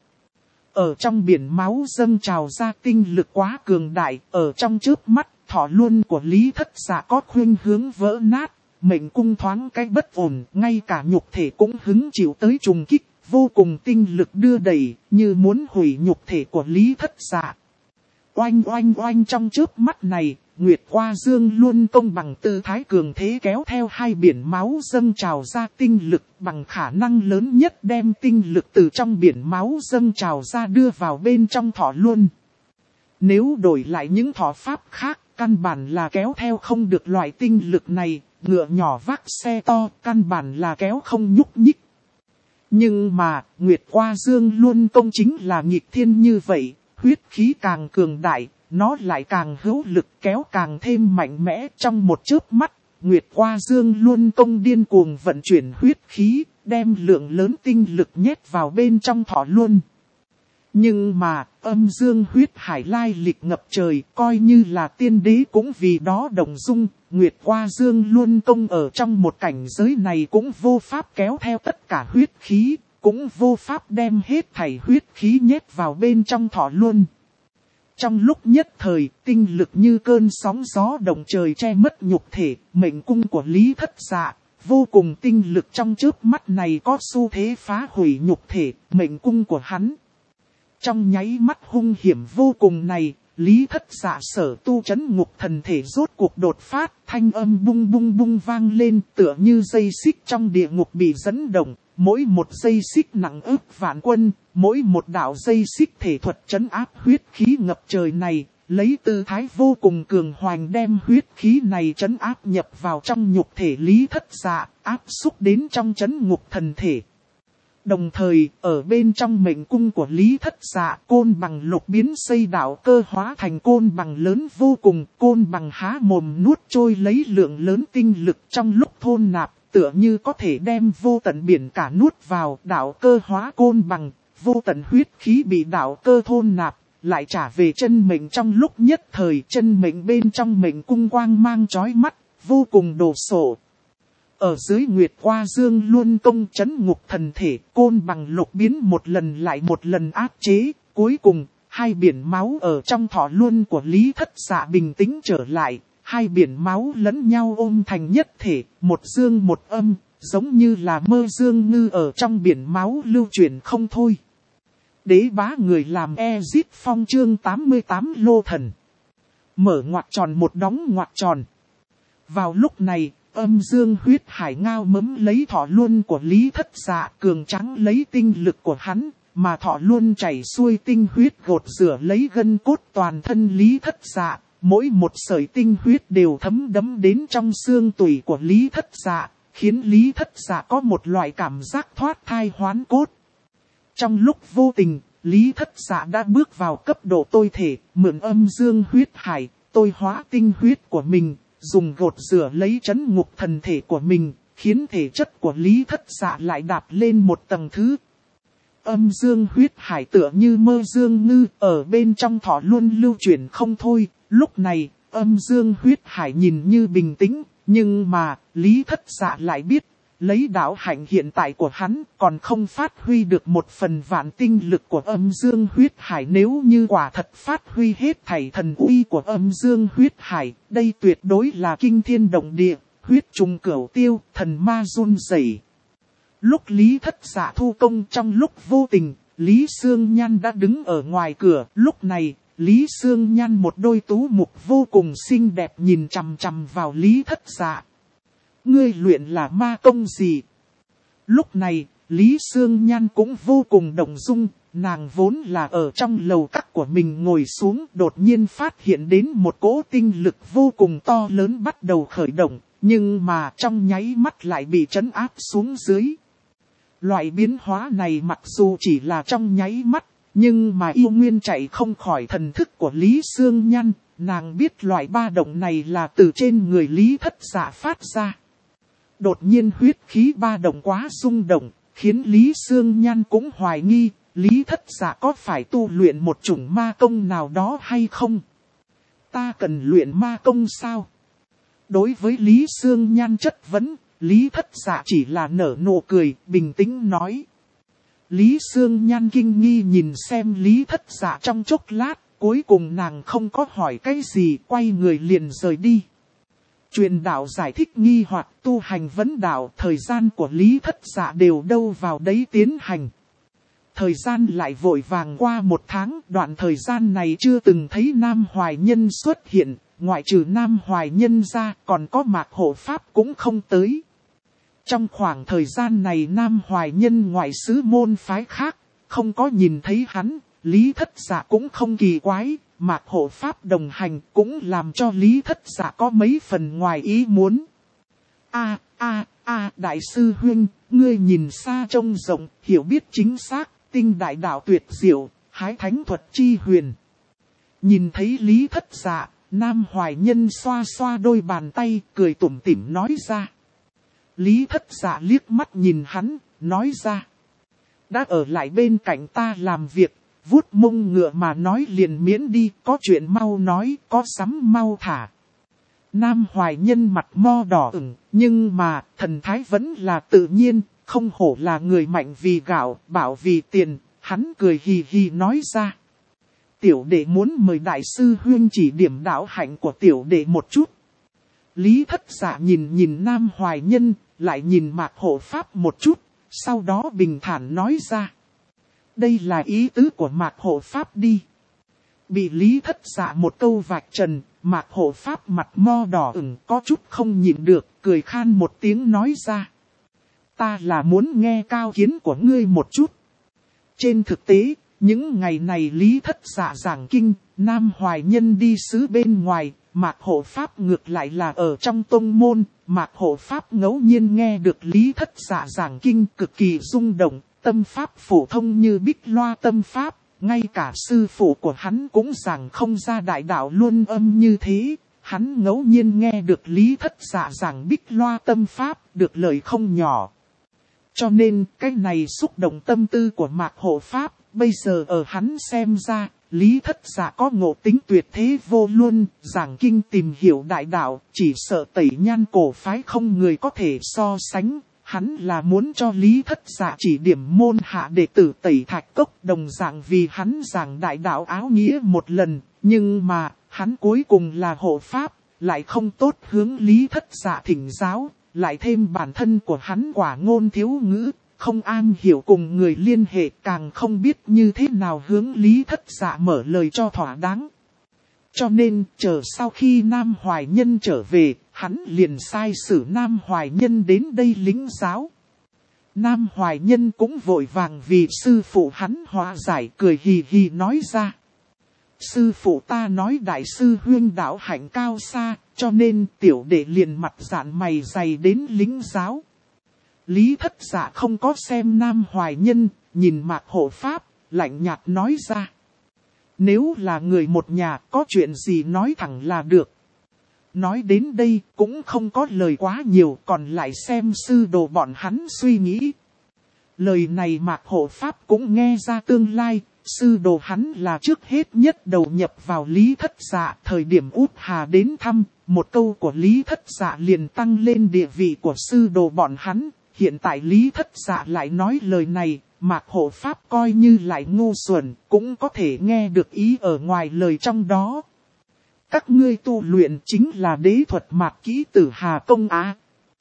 [SPEAKER 1] Ở trong biển máu dâng trào ra tinh lực quá cường đại, ở trong chớp mắt thọ luân của Lý Thất Dạ có khuynh hướng vỡ nát. Mệnh cung thoáng cái bất ổn, ngay cả nhục thể cũng hứng chịu tới trùng kích, vô cùng tinh lực đưa đẩy, như muốn hủy nhục thể của Lý Thất Dạ. Oanh oanh oanh, trong chớp mắt này, Nguyệt Hoa Dương luôn công bằng tư thái cường thế kéo theo hai biển máu dâng trào ra tinh lực, bằng khả năng lớn nhất đem tinh lực từ trong biển máu dâng trào ra đưa vào bên trong thọ luân. Nếu đổi lại những thọ pháp khác, căn bản là kéo theo không được loại tinh lực này. Ngựa nhỏ vác xe to, căn bản là kéo không nhúc nhích. Nhưng mà, Nguyệt Hoa Dương luôn công chính là nghịch thiên như vậy, huyết khí càng cường đại, nó lại càng hữu lực, kéo càng thêm mạnh mẽ. Trong một chớp mắt, Nguyệt Hoa Dương luôn công điên cuồng vận chuyển huyết khí, đem lượng lớn tinh lực nhét vào bên trong thọ luân. Nhưng mà, âm dương huyết hải lai lịch ngập trời, coi như là tiên đế cũng vì đó động dung. Nguyệt Hoa Dương luôn công ở trong một cảnh giới này cũng vô pháp kéo theo tất cả huyết khí, cũng vô pháp đem hết thảy huyết khí nhét vào bên trong thọ luân. Trong lúc nhất thời, tinh lực như cơn sóng gió động trời che mất nhục thể, mệnh cung của Lý Thất Dạ, vô cùng tinh lực trong chớp mắt này có xu thế phá hủy nhục thể, mệnh cung của hắn. Trong nháy mắt hung hiểm vô cùng này, Lý Thất Dạ sở tu chấn ngục thần thể rốt cuộc đột phát, thanh âm bung bung bung vang lên tựa như dây xích trong địa ngục bị dẫn động, mỗi một dây xích nặng ức vạn quân, mỗi một đạo dây xích thể thuật trấn áp huyết khí ngập trời này, lấy tư thái vô cùng cường hoành đem huyết khí này trấn áp nhập vào trong nhục thể Lý Thất Dạ, áp xúc đến trong trấn ngục thần thể. Đồng thời, ở bên trong mệnh cung của Lý Thất Dạ, côn bằng lục biến xây đạo cơ hóa thành côn bằng lớn vô cùng, côn bằng há mồm nuốt trôi lấy lượng lớn tinh lực trong lúc thôn nạp, tựa như có thể đem vô tận biển cả nuốt vào, đạo cơ hóa côn bằng, vô tận huyết khí bị đạo cơ thôn nạp, lại trả về chân mệnh trong lúc nhất thời, chân mệnh bên trong mệnh cung quang mang chói mắt, vô cùng đồ sộ. Ở dưới Nguyệt Hoa Dương luôn công trấn ngục thần thể, côn bằng lục biến một lần lại một lần áp chế, cuối cùng, hai biển máu ở trong thọ luân của Lý Thất Dạ bình tĩnh trở lại, hai biển máu lẫn nhau ôm thành nhất thể, một dương một âm, giống như là mơ dương ngư ở trong biển máu lưu chuyển không thôi. Đế bá người làm Ezit Phong chương 88 Lô Thần. Mở ngoặc tròn một đóng ngoặc tròn. Vào lúc này, âm dương huyết hải ngao mấm lấy thọ luân của Lý Thất Dạ, cường trắng lấy tinh lực của hắn, mà thọ luân chảy xuôi tinh huyết gột rửa lấy gân cốt toàn thân Lý Thất Dạ, mỗi một sợi tinh huyết đều thấm đẫm đến trong xương tủy của Lý Thất Dạ, khiến Lý Thất Dạ có một loại cảm giác thoát thai hoán cốt. Trong lúc vô tình, Lý Thất Dạ đã bước vào cấp độ tôi thể, mượn âm dương huyết hải, tôi hóa tinh huyết của mình, dùng gột rửa lấy trấn ngục thần thể của mình, khiến thể chất của Lý Thất Dạ lại đạp lên một tầng thứ. Âm dương huyết hải tựa như mơ dương ngư, ở bên trong thọ luân lưu chuyển không thôi, lúc này, âm dương huyết hải nhìn như bình tĩnh, nhưng mà, Lý Thất Dạ lại biết, lấy đạo hạnh hiện tại của hắn còn không phát huy được một phần vạn tinh lực của âm dương huyết hải, nếu như quả thật phát huy hết thảy thần uy của âm dương huyết hải, đây tuyệt đối là kinh thiên động địa, huyết trùng cửu tiêu, thần ma run rẩy. Lúc Lý Thất Dạ thu công trong lúc vô tình, Lý Sương Nhan đã đứng ở ngoài cửa, lúc này, Lý Sương Nhan một đôi tú mục vô cùng xinh đẹp nhìn chằm chằm vào Lý Thất Dạ. Ngươi luyện là ma công gì? Lúc này, Lý Sương Nhan cũng vô cùng động dung, nàng vốn là ở trong lầu các của mình ngồi xuống, đột nhiên phát hiện đến một cỗ tinh lực vô cùng to lớn bắt đầu khởi động, nhưng mà trong nháy mắt lại bị trấn áp xuống dưới. Loại biến hóa này mặc dù chỉ là trong nháy mắt, nhưng mà yêu nguyên chạy không khỏi thần thức của Lý Sương Nhan, nàng biết loại ba động này là từ trên người Lý Thất Dạ phát ra. Đột nhiên huyết khí ba động quá rung động, khiến Lý Sương Nhan cũng hoài nghi, Lý Thất Dạ có phải tu luyện một chủng ma công nào đó hay không? Ta cần luyện ma công sao? Đối với Lý Sương Nhan chất vấn, Lý Thất Dạ chỉ là nở nụ cười, bình tĩnh nói. Lý Sương Nhan kinh nghi nhìn xem Lý Thất Dạ trong chốc lát, cuối cùng nàng không có hỏi cái gì, quay người liền rời đi. Truyền đạo giải thích nghi hoặc tu hành vấn đạo, thời gian của Lý Thất Dạ đều đâu vào đấy tiến hành. Thời gian lại vội vàng qua một tháng, đoạn thời gian này chưa từng thấy Nam Hoài Nhân xuất hiện, ngoại trừ Nam Hoài Nhân ra còn có Mạc Hộ Pháp cũng không tới. Trong khoảng thời gian này Nam Hoài Nhân ngoại xứ môn phái khác, không có nhìn thấy hắn, Lý Thất Dạ cũng không kỳ quái. Mạc Hộ Pháp đồng hành cũng làm cho Lý Thất Dạ có mấy phần ngoài ý muốn. Đại sư huynh, ngươi nhìn xa trông rộng, hiểu biết chính xác, tinh đại đạo tuyệt diệu, hái thánh thuật chi huyền. Nhìn thấy Lý Thất Dạ, Nam Hoài Nhân xoa xoa đôi bàn tay, cười tủm tỉm nói ra. Lý Thất Dạ liếc mắt nhìn hắn, nói ra. Đã ở lại bên cạnh ta làm việc. Vuốt mông ngựa mà nói liền miễn đi, có chuyện mau nói, có sắm mau thả. Nam Hoài Nhân mặt mo đỏ ửng, nhưng mà thần thái vẫn là tự nhiên, không hổ là người mạnh vì gạo, bảo vì tiền, hắn cười hì hì nói ra. Tiểu đệ muốn mời đại sư huynh chỉ điểm đạo hạnh của tiểu đệ một chút. Lý Thất Dạ nhìn Nam Hoài Nhân, lại nhìn Mạc Hộ Pháp một chút, sau đó bình thản nói ra. Đây là ý tứ của Mạc Hộ Pháp đi. Bị Lý Thất Dạ một câu vạch trần, Mạc Hộ Pháp mặt mo đỏ ửng có chút không nhịn được, cười khan một tiếng nói ra. Ta là muốn nghe cao kiến của ngươi một chút. Trên thực tế, những ngày này Lý Thất Dạ giảng kinh, Nam Hoài Nhân đi xứ bên ngoài, Mạc Hộ Pháp ngược lại là ở trong tông môn. Mạc Hộ Pháp ngẫu nhiên nghe được Lý Thất Dạ giảng kinh cực kỳ rung động, tâm pháp phổ thông như Bích Loa tâm pháp, ngay cả sư phụ của hắn cũng giảng không ra đại đạo luân âm như thế. Hắn ngẫu nhiên nghe được Lý Thất Dạ giảng Bích Loa tâm pháp, được lợi không nhỏ. Cho nên cái này xúc động tâm tư của Mạc Hộ Pháp, bây giờ ở hắn xem ra, Lý Thất Dạ có ngộ tính tuyệt thế vô luân, giảng kinh tìm hiểu đại đạo, chỉ sợ Tẩy Nhan cổ phái không người có thể so sánh. Hắn là muốn cho Lý Thất Dạ chỉ điểm môn hạ đệ tử Tẩy Thạch Cốc đồng dạng vì hắn giảng đại đạo áo nghĩa một lần, nhưng mà, hắn cuối cùng là hộ pháp, lại không tốt hướng Lý Thất Dạ thỉnh giáo, lại thêm bản thân của hắn quả ngôn thiếu ngữ, không an hiểu cùng người liên hệ, càng không biết như thế nào hướng Lý Thất Dạ mở lời cho thỏa đáng. Cho nên, chờ sau khi Nam Hoài Nhân trở về, hắn liền sai sử Nam Hoài Nhân đến đây lĩnh giáo. Nam Hoài Nhân cũng vội vàng vì sư phụ hắn hóa giải, cười hì hì nói ra. Sư phụ ta nói đại sư huyên đạo hạnh cao xa, cho nên tiểu đệ liền mặt dạn mày dày đến lĩnh giáo. Lý Thất Dạ không có xem Nam Hoài Nhân, nhìn Mạc Hộ Pháp, lạnh nhạt nói ra. Nếu là người một nhà, có chuyện gì nói thẳng là được. Nói đến đây cũng không có lời quá nhiều, còn lại xem sư đồ bọn hắn suy nghĩ. Lời này Mạc Hộ Pháp cũng nghe ra tương lai, sư đồ hắn là trước hết nhất đầu nhập vào Lý Thất Dạ. Thời điểm Út Hà đến thăm, một câu của Lý Thất Dạ liền tăng lên địa vị của sư đồ bọn hắn. Hiện tại Lý Thất Dạ lại nói lời này, Mạc Hộ Pháp coi như lại ngu xuẩn, cũng có thể nghe được ý ở ngoài lời trong đó. Các ngươi tu luyện chính là đế thuật Mạc Kỹ Tử Hà Công á.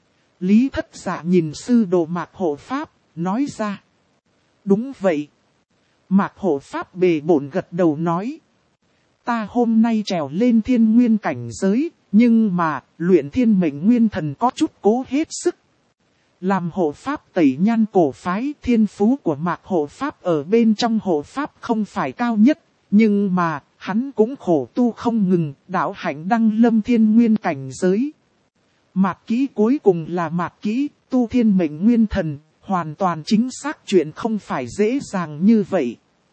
[SPEAKER 1] Lý Thất Dạ nhìn sư đồ Mạc Hộ Pháp, nói ra. Đúng vậy. Mạc Hộ Pháp bề bổn gật đầu nói. Ta hôm nay trèo lên thiên nguyên cảnh giới, nhưng mà luyện thiên mệnh nguyên thần có chút cố hết sức. Làm hộ pháp Tẩy Nhan cổ phái, thiên phú của Mạc Hộ Pháp ở bên trong hộ pháp không phải cao nhất, nhưng mà hắn cũng khổ tu không ngừng, đạo hạnh đăng lâm thiên nguyên cảnh giới. Mạc Kỹ cuối cùng là Mạc Kỹ, tu thiên mệnh nguyên thần, hoàn toàn chính xác chuyện không phải dễ dàng như vậy.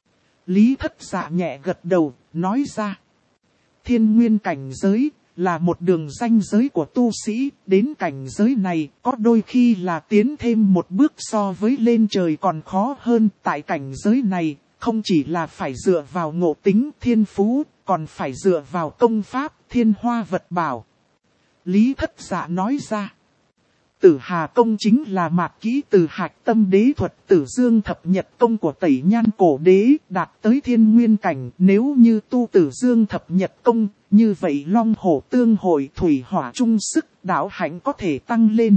[SPEAKER 1] Lý Thất Dạ nhẹ gật đầu, nói ra. Thiên nguyên cảnh giới là một đường ranh giới của tu sĩ, đến cảnh giới này có đôi khi là tiến thêm một bước so với lên trời còn khó hơn. Tại cảnh giới này, không chỉ là phải dựa vào ngộ tính thiên phú, còn phải dựa vào công pháp thiên hoa vật bảo. Lý Thất Dạ nói ra. Tử Hà Công chính là Mạc Kỹ từ hạch tâm đế thuật Tử Dương Thập Nhật Công của Tẩy Nhan cổ đế, đạt tới thiên nguyên cảnh. Nếu như tu Tử Dương Thập Nhật Công, như vậy long hổ tương hội thủy hỏa chung sức, đạo hạnh có thể tăng lên.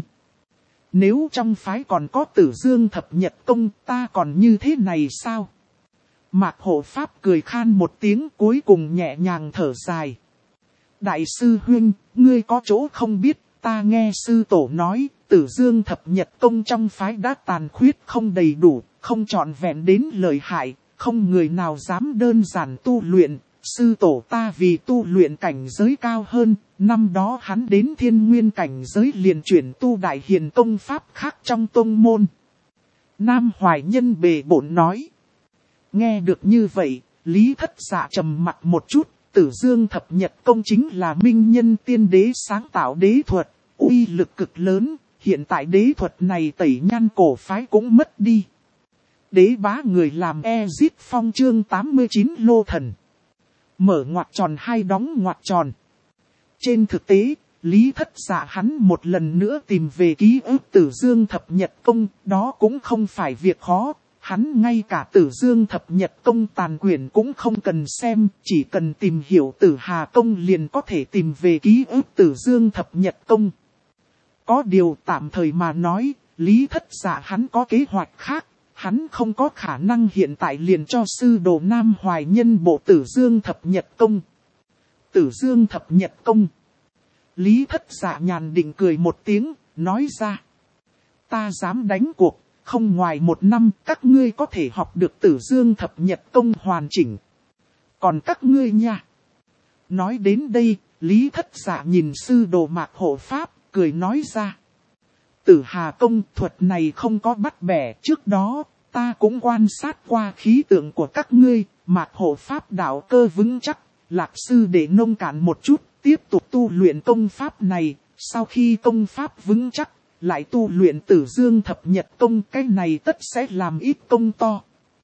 [SPEAKER 1] Nếu trong phái còn có Tử Dương Thập Nhật Công, ta còn như thế này sao? Mạc Hộ Pháp cười khan một tiếng, cuối cùng nhẹ nhàng thở dài. Đại sư huynh, ngươi có chỗ không biết, ta nghe sư tổ nói, Tử Dương Thập Nhật Công trong phái đã tàn khuyết không đầy đủ, không trọn vẹn đến lợi hại, không người nào dám đơn giản tu luyện. Sư tổ ta vì tu luyện cảnh giới cao hơn, năm đó hắn đến thiên nguyên cảnh giới liền chuyển tu đại hiền công pháp khác trong tông môn. Nam Hoài Nhân bề bổn nói. Nghe được như vậy, Lý Thất Dạ trầm mặt một chút, Tử Dương Thập Nhật Công chính là minh nhân tiên đế sáng tạo đế thuật, uy lực cực lớn, hiện tại đế thuật này Tẩy Nhan cổ phái cũng mất đi. Đế bá người làm Ezit Phong chương 89 Lô Thần. Mở ngoặc tròn hay đóng ngoặc tròn. Trên thực tế, Lý Thất Dạ hắn một lần nữa tìm về ký ức Tử Dương Thập Nhật Công, đó cũng không phải việc khó. Hắn ngay cả Tử Dương Thập Nhật Công tàn quyển cũng không cần xem, chỉ cần tìm hiểu Tử Hà Công liền có thể tìm về ký ức Tử Dương Thập Nhật Công. Có điều tạm thời mà nói, Lý Thất Dạ hắn có kế hoạch khác, hắn không có khả năng hiện tại liền cho sư đồ Nam Hoài Nhân bộ Tử Dương Thập Nhật Công. Tử Dương Thập Nhật Công. Lý Thất Dạ nhàn định cười một tiếng, nói ra. Ta dám đánh cuộc, không ngoài 1 năm các ngươi có thể học được Tử Dương Thập Nhật Công hoàn chỉnh. Còn các ngươi nha. Nói đến đây, Lý Thất Dạ nhìn sư đồ Mạc Hộ Pháp, cười nói ra. Tử Hà Công thuật này không có bắt bẻ, trước đó, ta cũng quan sát qua khí tượng của các ngươi, Mạc Hộ Pháp đạo cơ vững chắc, Lạc sư để nông cạn một chút, tiếp tục tu luyện công pháp này, sau khi công pháp vững chắc, lại tu luyện Tử Dương Thập Nhật Công, cái này tất sẽ làm ít công to.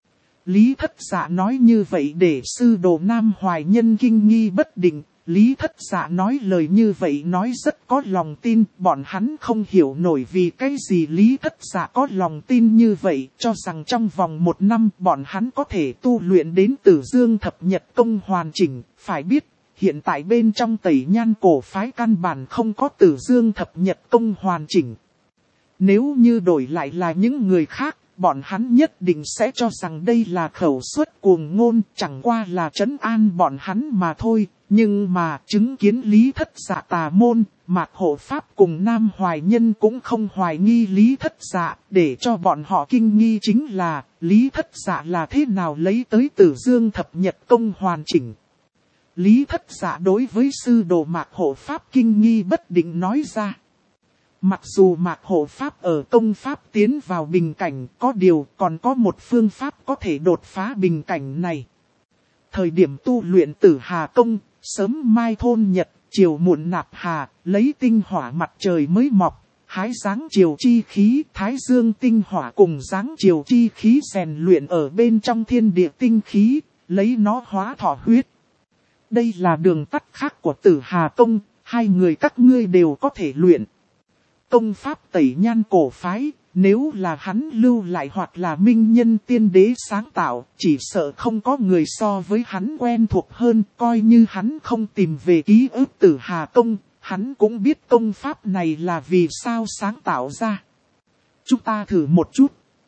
[SPEAKER 1] Lý Thất Dạ nói như vậy để sư đồ Nam Hoài Nhân kinh nghi bất định. Lý Thất Dạ nói lời như vậy nói rất có lòng tin, bọn hắn không hiểu nổi vì cái gì Lý Thất Dạ có lòng tin như vậy, cho rằng trong vòng 1 năm bọn hắn có thể tu luyện đến Tử Dương Thập Nhật Công hoàn chỉnh. Phải biết, hiện tại bên trong Tẩy Nhan cổ phái căn bản không có Tử Dương Thập Nhật Công hoàn chỉnh. Nếu như đổi lại là những người khác, bọn hắn nhất định sẽ cho rằng đây là khẩu suất cuồng ngôn, chẳng qua là trấn an bọn hắn mà thôi. Nhưng mà chứng kiến Lý Thất Dạ tà môn, Mạc Hộ Pháp cùng Nam Hoài Nhân cũng không hoài nghi Lý Thất Dạ, để cho bọn họ kinh nghi chính là Lý Thất Dạ là thế nào lấy tới Tử Dương Thập Nhật Công hoàn chỉnh. Lý Thất Dạ đối với sư đồ Mạc Hộ Pháp kinh nghi bất định nói ra. Mặc dù Mạc Hộ Pháp ở công pháp tiến vào bình cảnh, có điều còn có một phương pháp có thể đột phá bình cảnh này. Thời điểm tu luyện Tử Hà Công, sớm mai thôn nhật, chiều muộn nạp hà, lấy tinh hỏa mặt trời mới mọc, hái dáng chiều chi khí, thái dương tinh hỏa cùng dáng chiều chi khí rèn luyện ở bên trong thiên địa tinh khí, lấy nó hóa thọ huyết. Đây là đường tắt khác của Tử Hà Công, 2 người các ngươi đều có thể luyện. Công pháp Tẩy Nhan cổ phái, nếu là hắn lưu lại hoặc là minh nhân tiên đế sáng tạo, chỉ sợ không có người so với hắn quen thuộc hơn, coi như hắn không tìm về ký ức Tử Hà Công, hắn cũng biết công pháp này là vì sao sáng tạo ra. Chúng ta thử một chút.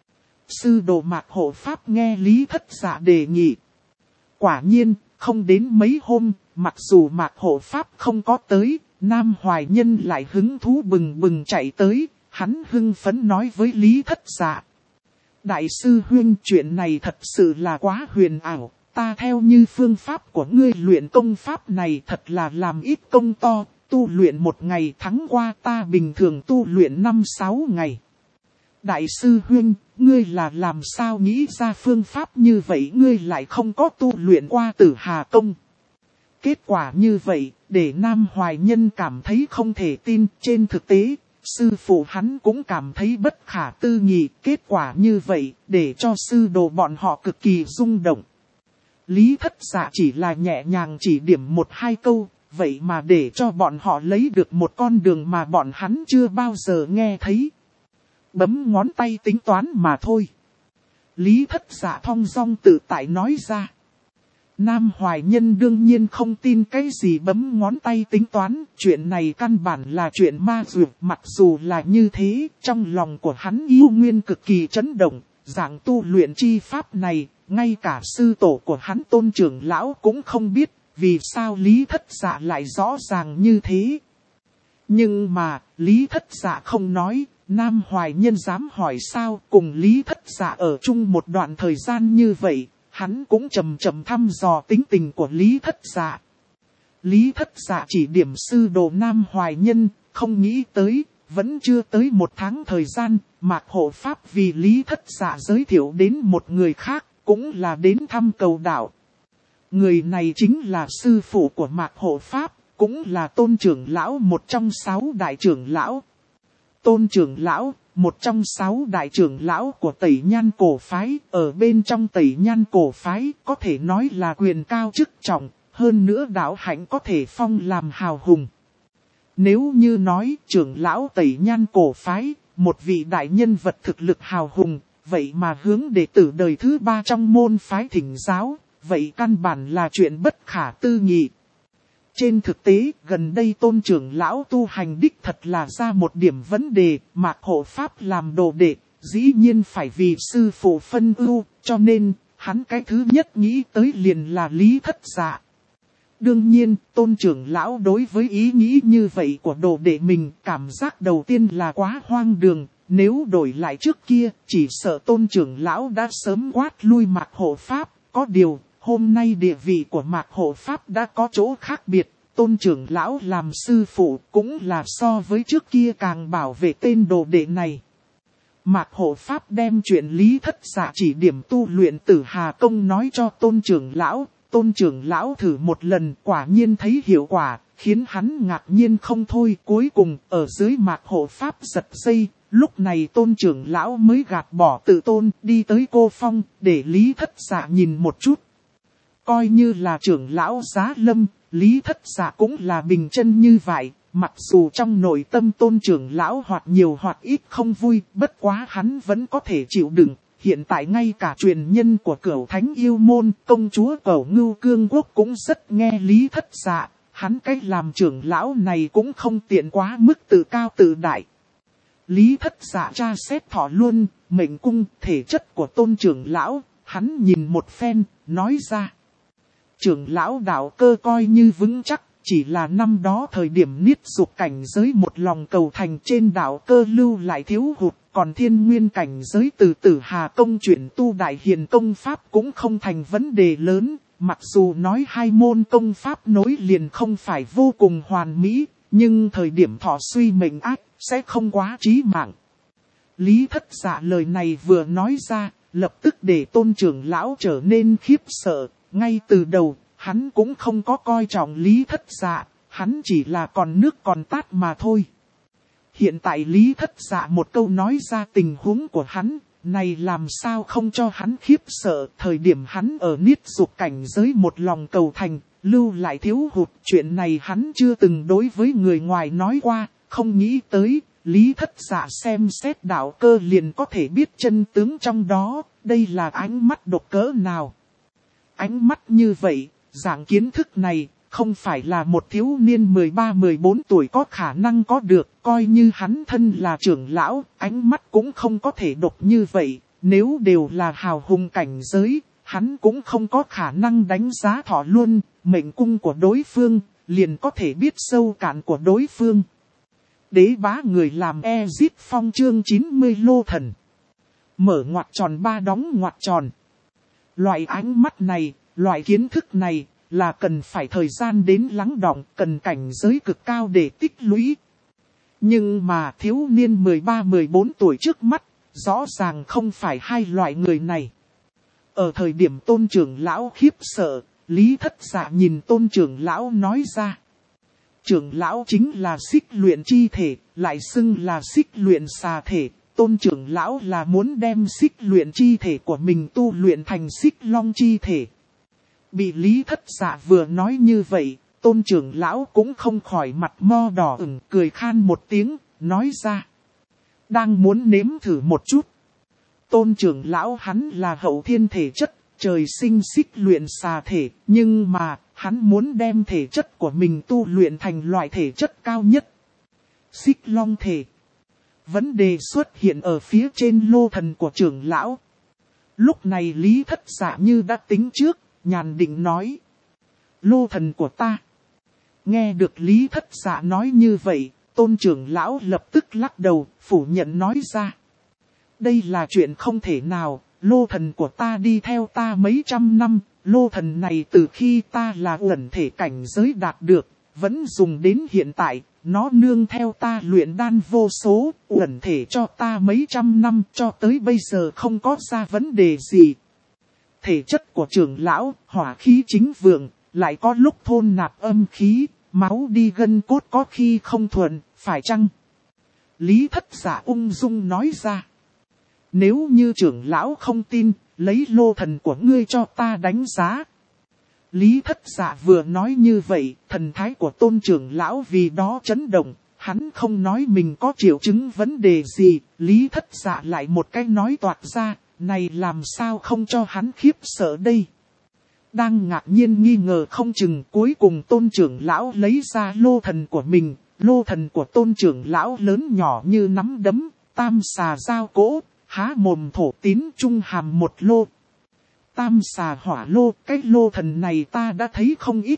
[SPEAKER 1] Sư đồ Mạc Hộ Pháp nghe Lý Thất Dạ đề nghị. Quả nhiên, không đến mấy hôm, mặc dù Mạc Hộ Pháp không có tới, Nam Hoài Nhân lại hứng thú bừng bừng chạy tới, hắn hưng phấn nói với Lý Thất Dạ. Đại sư huynh, chuyện này thật sự là quá huyền ảo, ta theo như phương pháp của ngươi luyện công pháp này thật là làm ít công to, tu luyện 1 ngày thắng qua ta bình thường tu luyện 5-6 ngày. Đại sư huynh, ngươi là làm sao nghĩ ra phương pháp như vậy, ngươi lại không có tu luyện qua Tử Hà Công. Kết quả như vậy, để Nam Hoài Nhân cảm thấy không thể tin, trên thực tế, sư phụ hắn cũng cảm thấy bất khả tư nghị, kết quả như vậy, để cho sư đồ bọn họ cực kỳ rung động. Lý Thất Dạ chỉ là nhẹ nhàng chỉ điểm 1-2 câu, vậy mà để cho bọn họ lấy được một con đường mà bọn hắn chưa bao giờ nghe thấy. Bấm ngón tay tính toán mà thôi. Lý Thất Dạ thong dong tự tại nói ra. Nam Hoài Nhân đương nhiên không tin cái gì bấm ngón tay tính toán, chuyện này căn bản là chuyện ma dược. Mặc dù là như thế, trong lòng của hắn yêu nguyên cực kỳ chấn động, dạng tu luyện chi pháp này, ngay cả sư tổ của hắn Tôn trưởng lão cũng không biết, vì sao Lý Thất Dạ lại rõ ràng như thế. Nhưng mà, Lý Thất Dạ không nói, Nam Hoài Nhân dám hỏi sao, cùng Lý Thất Dạ ở chung một đoạn thời gian như vậy. Hắn cũng chậm chậm thăm dò tính tình của Lý Thất Dạ. Lý Thất Dạ chỉ điểm sư đồ Nam Hoài Nhân, không nghĩ tới, vẫn chưa tới 1 tháng thời gian, Mạc Hộ Pháp vì Lý Thất Dạ giới thiệu đến một người khác, cũng là đến thăm cầu đạo. Người này chính là sư phụ của Mạc Hộ Pháp, cũng là Tôn trưởng lão, một trong 6 đại trưởng lão. Tôn trưởng lão, một trong 6 đại trưởng lão của Tẩy Nhan cổ phái, ở bên trong Tẩy Nhan cổ phái có thể nói là quyền cao chức trọng, hơn nữa đạo hạnh có thể phong làm hào hùng. Nếu như nói trưởng lão Tẩy Nhan cổ phái, một vị đại nhân vật thực lực hào hùng, vậy mà hướng đệ tử đời thứ 3 trong môn phái thỉnh giáo, vậy căn bản là chuyện bất khả tư nghị. Trên thực tế, gần đây tôn trưởng lão tu hành đích thật là ra một điểm vấn đề, Mạc Hộ Pháp làm đồ đệ, dĩ nhiên phải vì sư phụ phân ưu, cho nên, hắn cái thứ nhất nghĩ tới liền là Lý Thất Dạ. Đương nhiên, tôn trưởng lão đối với ý nghĩ như vậy của đồ đệ mình, cảm giác đầu tiên là quá hoang đường, nếu đổi lại trước kia, chỉ sợ tôn trưởng lão đã sớm quát lui Mạc Hộ Pháp, có điều, hôm nay địa vị của Mạc Hộ Pháp đã có chỗ khác biệt, tôn trưởng lão làm sư phụ cũng là so với trước kia càng bảo vệ tên đồ đệ này. Mạc Hộ Pháp đem chuyện Lý Thất Dạ chỉ điểm tu luyện Tử Hà Công nói cho tôn trưởng lão thử một lần quả nhiên thấy hiệu quả, khiến hắn ngạc nhiên không thôi. Cuối cùng ở dưới Mạc Hộ Pháp giật dây, lúc này tôn trưởng lão mới gạt bỏ tự tôn đi tới cô phong để Lý Thất Dạ nhìn một chút. Coi như là trưởng lão giá lâm, Lý Thất Dạ cũng là bình chân như vậy. Mặc dù trong nội tâm tôn trưởng lão hoặc nhiều hoặc ít không vui, bất quá hắn vẫn có thể chịu đựng. Hiện tại ngay cả truyền nhân của Cửu Thánh Yêu Môn, công chúa Cửu Ngưu Cương Quốc cũng rất nghe Lý Thất Dạ. Hắn cách làm trưởng lão này cũng không tiện quá mức tự cao tự đại. Lý Thất Dạ tra xét thọ luân, mệnh cung, thể chất của tôn trưởng lão, hắn nhìn một phen, nói ra. Trưởng lão đạo cơ coi như vững chắc. Chỉ là năm đó thời điểm niết dục cảnh giới một lòng cầu thành trên đạo cơ lưu lại thiếu hụt, còn thiên nguyên cảnh giới từ Tử Hà Công chuyển tu đại hiền công pháp cũng không thành vấn đề lớn, mặc dù nói hai môn công pháp nối liền không phải vô cùng hoàn mỹ, nhưng thời điểm thọ suy mệnh ác sẽ không quá chí mạng. Lý Thất Dạ lời này vừa nói ra, lập tức để tôn trưởng lão trở nên khiếp sợ, ngay từ đầu. Hắn cũng không có coi trọng Lý Thất Dạ, hắn chỉ là còn nước còn tát mà thôi. Hiện tại Lý Thất Dạ một câu nói ra tình huống của hắn, này làm sao không cho hắn khiếp sợ. Thời điểm hắn ở niết dục cảnh giới một lòng cầu thành, lưu lại thiếu hụt. Chuyện này hắn chưa từng đối với người ngoài nói qua, không nghĩ tới, Lý Thất Dạ xem xét đạo cơ liền có thể biết chân tướng trong đó, đây là ánh mắt độc cỡ nào. Ánh mắt như vậy. Dạng kiến thức này, không phải là một thiếu niên 13-14 tuổi có khả năng có được, coi như hắn thân là trưởng lão, ánh mắt cũng không có thể độc như vậy, nếu đều là hào hùng cảnh giới, hắn cũng không có khả năng đánh giá thọ luân, mệnh cung của đối phương, liền có thể biết sâu cạn của đối phương. Đế bá người làm Ezit Phong chương 90 Lô Thần. Mở ngoặc tròn ba đóng ngoặc tròn. Loại ánh mắt này, loại kiến thức này, là cần phải thời gian đến lắng đọng, cần cảnh giới cực cao để tích lũy. Nhưng mà thiếu niên 13-14 tuổi trước mắt, rõ ràng không phải hai loại người này. Ở thời điểm tôn trưởng lão khiếp sợ, Lý Thất Dạ nhìn tôn trưởng lão nói ra. Trưởng lão chính là xích luyện chi thể, lại xưng là xích luyện xà thể. Tôn trưởng lão là muốn đem xích luyện chi thể của mình tu luyện thành xích long chi thể. Bị Lý Thất Dạ vừa nói như vậy, tôn trưởng lão cũng không khỏi mặt mo đỏ ửng, cười khan một tiếng, nói ra. Đang muốn nếm thử một chút. Tôn trưởng lão hắn là hậu thiên thể chất, trời sinh xích luyện xà thể, nhưng mà hắn muốn đem thể chất của mình tu luyện thành loại thể chất cao nhất. Xích long thể. Vấn đề xuất hiện ở phía trên lô thần của trưởng lão. Lúc này Lý Thất Dạ như đã tính trước. Nhàn định nói. Lô thần của ta. Nghe được Lý Thất Dạ nói như vậy, tôn trưởng lão lập tức lắc đầu, phủ nhận nói ra. Đây là chuyện không thể nào, lô thần của ta đi theo ta mấy trăm năm, lô thần này từ khi ta là uẩn thể cảnh giới đạt được, vẫn dùng đến hiện tại, nó nương theo ta luyện đan vô số, uẩn thể cho ta mấy trăm năm cho tới bây giờ không có ra vấn đề gì. Thể chất của trưởng lão, hỏa khí chính vượng, lại có lúc thôn nạp âm khí, máu đi gân cốt có khi không thuận, phải chăng? Lý Thất Dạ ung dung nói ra. Nếu như trưởng lão không tin, lấy lô thần của ngươi cho ta đánh giá. Lý Thất Dạ vừa nói như vậy, thần thái của tôn trưởng lão vì đó chấn động, hắn không nói mình có triệu chứng vấn đề gì, Lý Thất Dạ lại một cái nói toạc ra. Này làm sao không cho hắn khiếp sợ đây? đang ngạc nhiên nghi ngờ không chừng, cuối cùng Tôn trưởng lão lấy ra lô thần của mình. Lô thần của Tôn trưởng lão lớn nhỏ như nắm đấm, tam xà giao cỗ, há mồm thổ tín trung hàm một lô. Tam xà hỏa lô, cái lô thần này ta đã thấy không ít.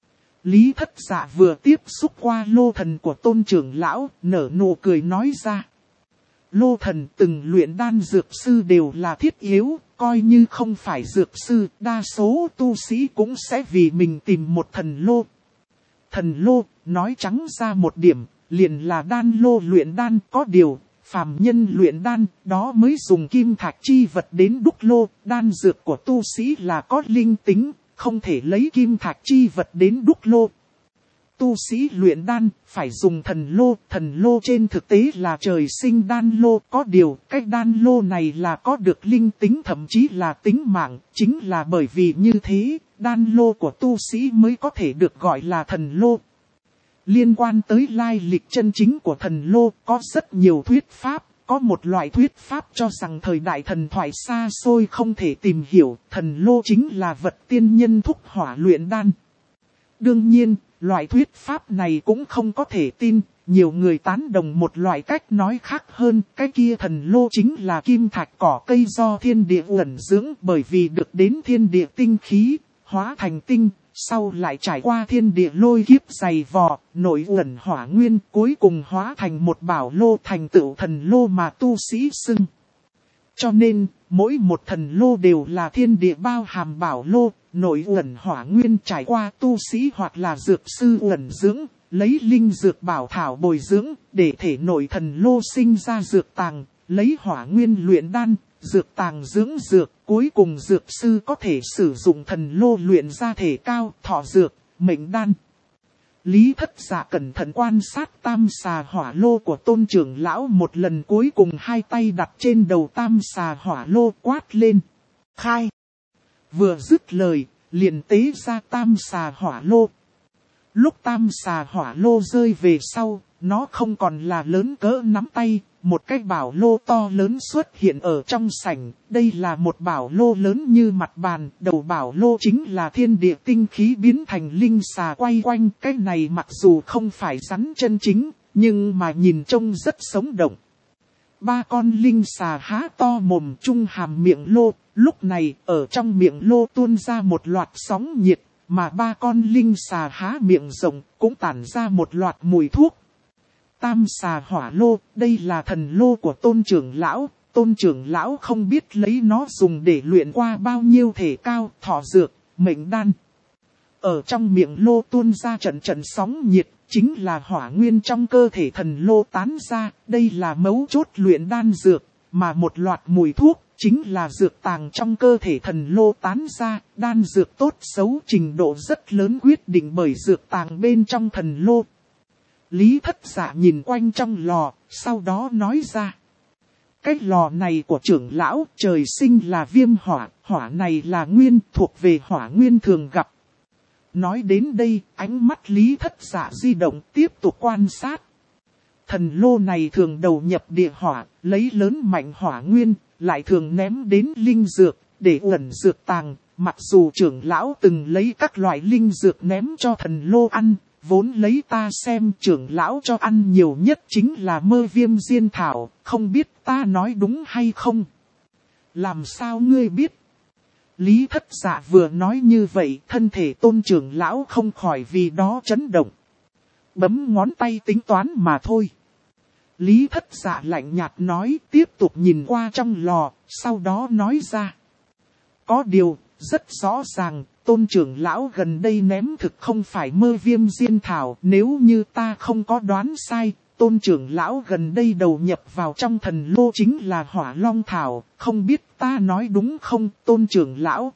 [SPEAKER 1] Lý Thất Dạ vừa tiếp xúc qua lô thần của Tôn trưởng lão, nở nụ cười nói ra. Lô thần từng luyện đan dược sư đều là thiết yếu, coi như không phải dược sư, đa số tu sĩ cũng sẽ vì mình tìm một thần lô. Thần lô, nói trắng ra một điểm, liền là đan lô luyện đan, có điều, phàm nhân luyện đan, đó mới dùng kim thạch chi vật đến đúc lô, đan dược của tu sĩ là có linh tính, không thể lấy kim thạch chi vật đến đúc lô. Tu sĩ luyện đan, phải dùng thần lô trên thực tế là trời sinh đan lô, có điều, cái đan lô này là có được linh tính thậm chí là tính mạng, chính là bởi vì như thế, đan lô của tu sĩ mới có thể được gọi là thần lô. Liên quan tới lai lịch chân chính của thần lô, có rất nhiều thuyết pháp. Có một loại thuyết pháp cho rằng thời đại thần thoại xa xôi không thể tìm hiểu, thần lô chính là vật tiên nhân thúc hỏa luyện đan. Đương nhiên, loại thuyết pháp này cũng không có thể tin, nhiều người tán đồng một loại cách nói khác hơn, cái kia thần lô chính là kim thạch cỏ cây do thiên địa ẩn dưỡng, bởi vì được đến thiên địa tinh khí, hóa thành tinh. Sau lại trải qua thiên địa lôi kiếp dày vò, nội ẩn hỏa nguyên, cuối cùng hóa thành một bảo lô, thành tựu thần lô mà tu sĩ xưng. Cho nên, mỗi một thần lô đều là thiên địa bao hàm bảo lô, nội ẩn hỏa nguyên trải qua tu sĩ hoặc là dược sư ẩn dưỡng, lấy linh dược bảo thảo bồi dưỡng, để thể nội thần lô sinh ra dược tàng, lấy hỏa nguyên luyện đan. Dược tàng dưỡng dược, cuối cùng dược sư có thể sử dụng thần lô luyện ra thể cao, thọ dược, mệnh đan. Lý Thất Dạ cẩn thận quan sát tam xà hỏa lô của Tôn trưởng lão một lần, cuối cùng hai tay đặt trên đầu tam xà hỏa lô quát lên. Khai! Vừa dứt lời, liền tế ra tam xà hỏa lô. Lúc tam xà hỏa lô rơi về sau, nó không còn là lớn cỡ nắm tay. Một cái bảo lô to lớn xuất hiện ở trong sảnh, đây là một bảo lô lớn như mặt bàn, đầu bảo lô chính là thiên địa tinh khí biến thành linh xà quay quanh, cái này mặc dù không phải rắn chân chính, nhưng mà nhìn trông rất sống động. Ba con linh xà há to mồm chung hàm miệng lô, lúc này ở trong miệng lô tuôn ra một loạt sóng nhiệt, mà ba con linh xà há miệng rộng cũng tản ra một loạt mùi thuốc. Tam xà hỏa lô, đây là thần lô của Tôn trưởng lão, Tôn trưởng lão không biết lấy nó dùng để luyện qua bao nhiêu thể cao, thọ dược, mệnh đan. Ở trong miệng lô tuôn ra trận trận sóng nhiệt, chính là hỏa nguyên trong cơ thể thần lô tán ra, đây là mấu chốt luyện đan dược, mà một loạt mùi thuốc, chính là dược tàng trong cơ thể thần lô tán ra, đan dược tốt xấu trình độ rất lớn quyết định bởi dược tàng bên trong thần lô. Lý Thất Dạ nhìn quanh trong lò, sau đó nói ra. Cái lò này của trưởng lão, trời sinh là viêm hỏa, hỏa này là nguyên, thuộc về hỏa nguyên thường gặp. Nói đến đây, ánh mắt Lý Thất Dạ di động tiếp tục quan sát. Thần lô này thường đầu nhập địa hỏa, lấy lớn mạnh hỏa nguyên, lại thường ném đến linh dược, để ẩn dược tàng. Mặc dù trưởng lão từng lấy các loại linh dược ném cho thần lô ăn. Vốn lấy ta xem trưởng lão cho ăn nhiều nhất chính là mơ viêm diên thảo, không biết ta nói đúng hay không? Làm sao ngươi biết? Lý Thất Dạ vừa nói như vậy, thân thể Tôn trưởng lão không khỏi vì đó chấn động. Bấm ngón tay tính toán mà thôi. Lý Thất Dạ lạnh nhạt nói, tiếp tục nhìn qua trong lò, sau đó nói ra. Có điều, rất rõ ràng. Tôn trưởng lão gần đây ném thực không phải mơ viêm diên thảo, nếu như ta không có đoán sai, Tôn trưởng lão gần đây đầu nhập vào trong thần lô chính là hỏa long thảo, không biết ta nói đúng không, Tôn trưởng lão?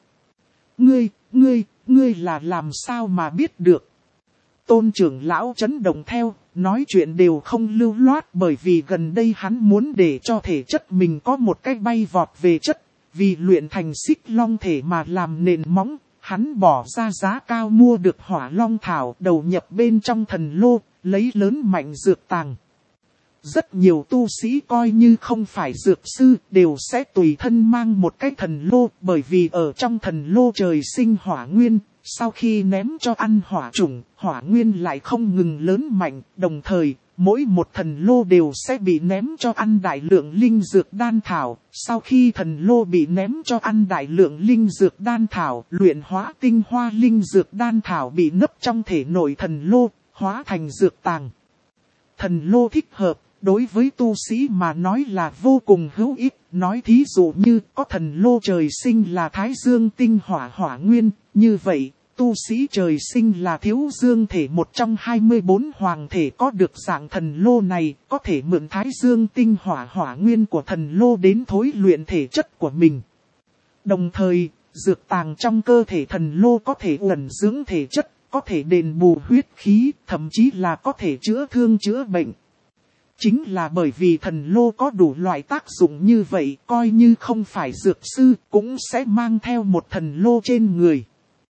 [SPEAKER 1] Ngươi là làm sao mà biết được? Tôn trưởng lão chấn động theo, nói chuyện đều không lưu loát bởi vì gần đây hắn muốn để cho thể chất mình có một cái bay vọt về chất, vì luyện thành xích long thể mà làm nền móng. Hắn bỏ ra giá cao mua được hỏa long thảo đầu nhập bên trong thần lô, lấy lớn mạnh dược tàng. Rất nhiều tu sĩ coi như không phải dược sư đều sẽ tùy thân mang một cái thần lô, bởi vì ở trong thần lô trời sinh hỏa nguyên, sau khi ném cho ăn hỏa chủng, hỏa nguyên lại không ngừng lớn mạnh, đồng thời mỗi một thần lô đều sẽ bị ném cho ăn đại lượng linh dược đan thảo. Sau khi thần lô bị ném cho ăn đại lượng linh dược đan thảo, luyện hóa tinh hoa linh dược đan thảo bị nấp trong thể nội thần lô, hóa thành dược tàng. Thần lô thích hợp, đối với tu sĩ mà nói là vô cùng hữu ích. Nói thí dụ như có thần lô trời sinh là thái dương tinh hỏa hỏa nguyên, như vậy tu sĩ trời sinh là thiếu dương thể một trong 24 hoàng thể có được dạng thần lô này, có thể mượn thái dương tinh hỏa hỏa nguyên của thần lô đến thối luyện thể chất của mình. Đồng thời, dược tàng trong cơ thể thần lô có thể ẩn dưỡng thể chất, có thể đền bù huyết khí, thậm chí là có thể chữa thương chữa bệnh. Chính là bởi vì thần lô có đủ loại tác dụng như vậy, coi như không phải dược sư cũng sẽ mang theo một thần lô trên người.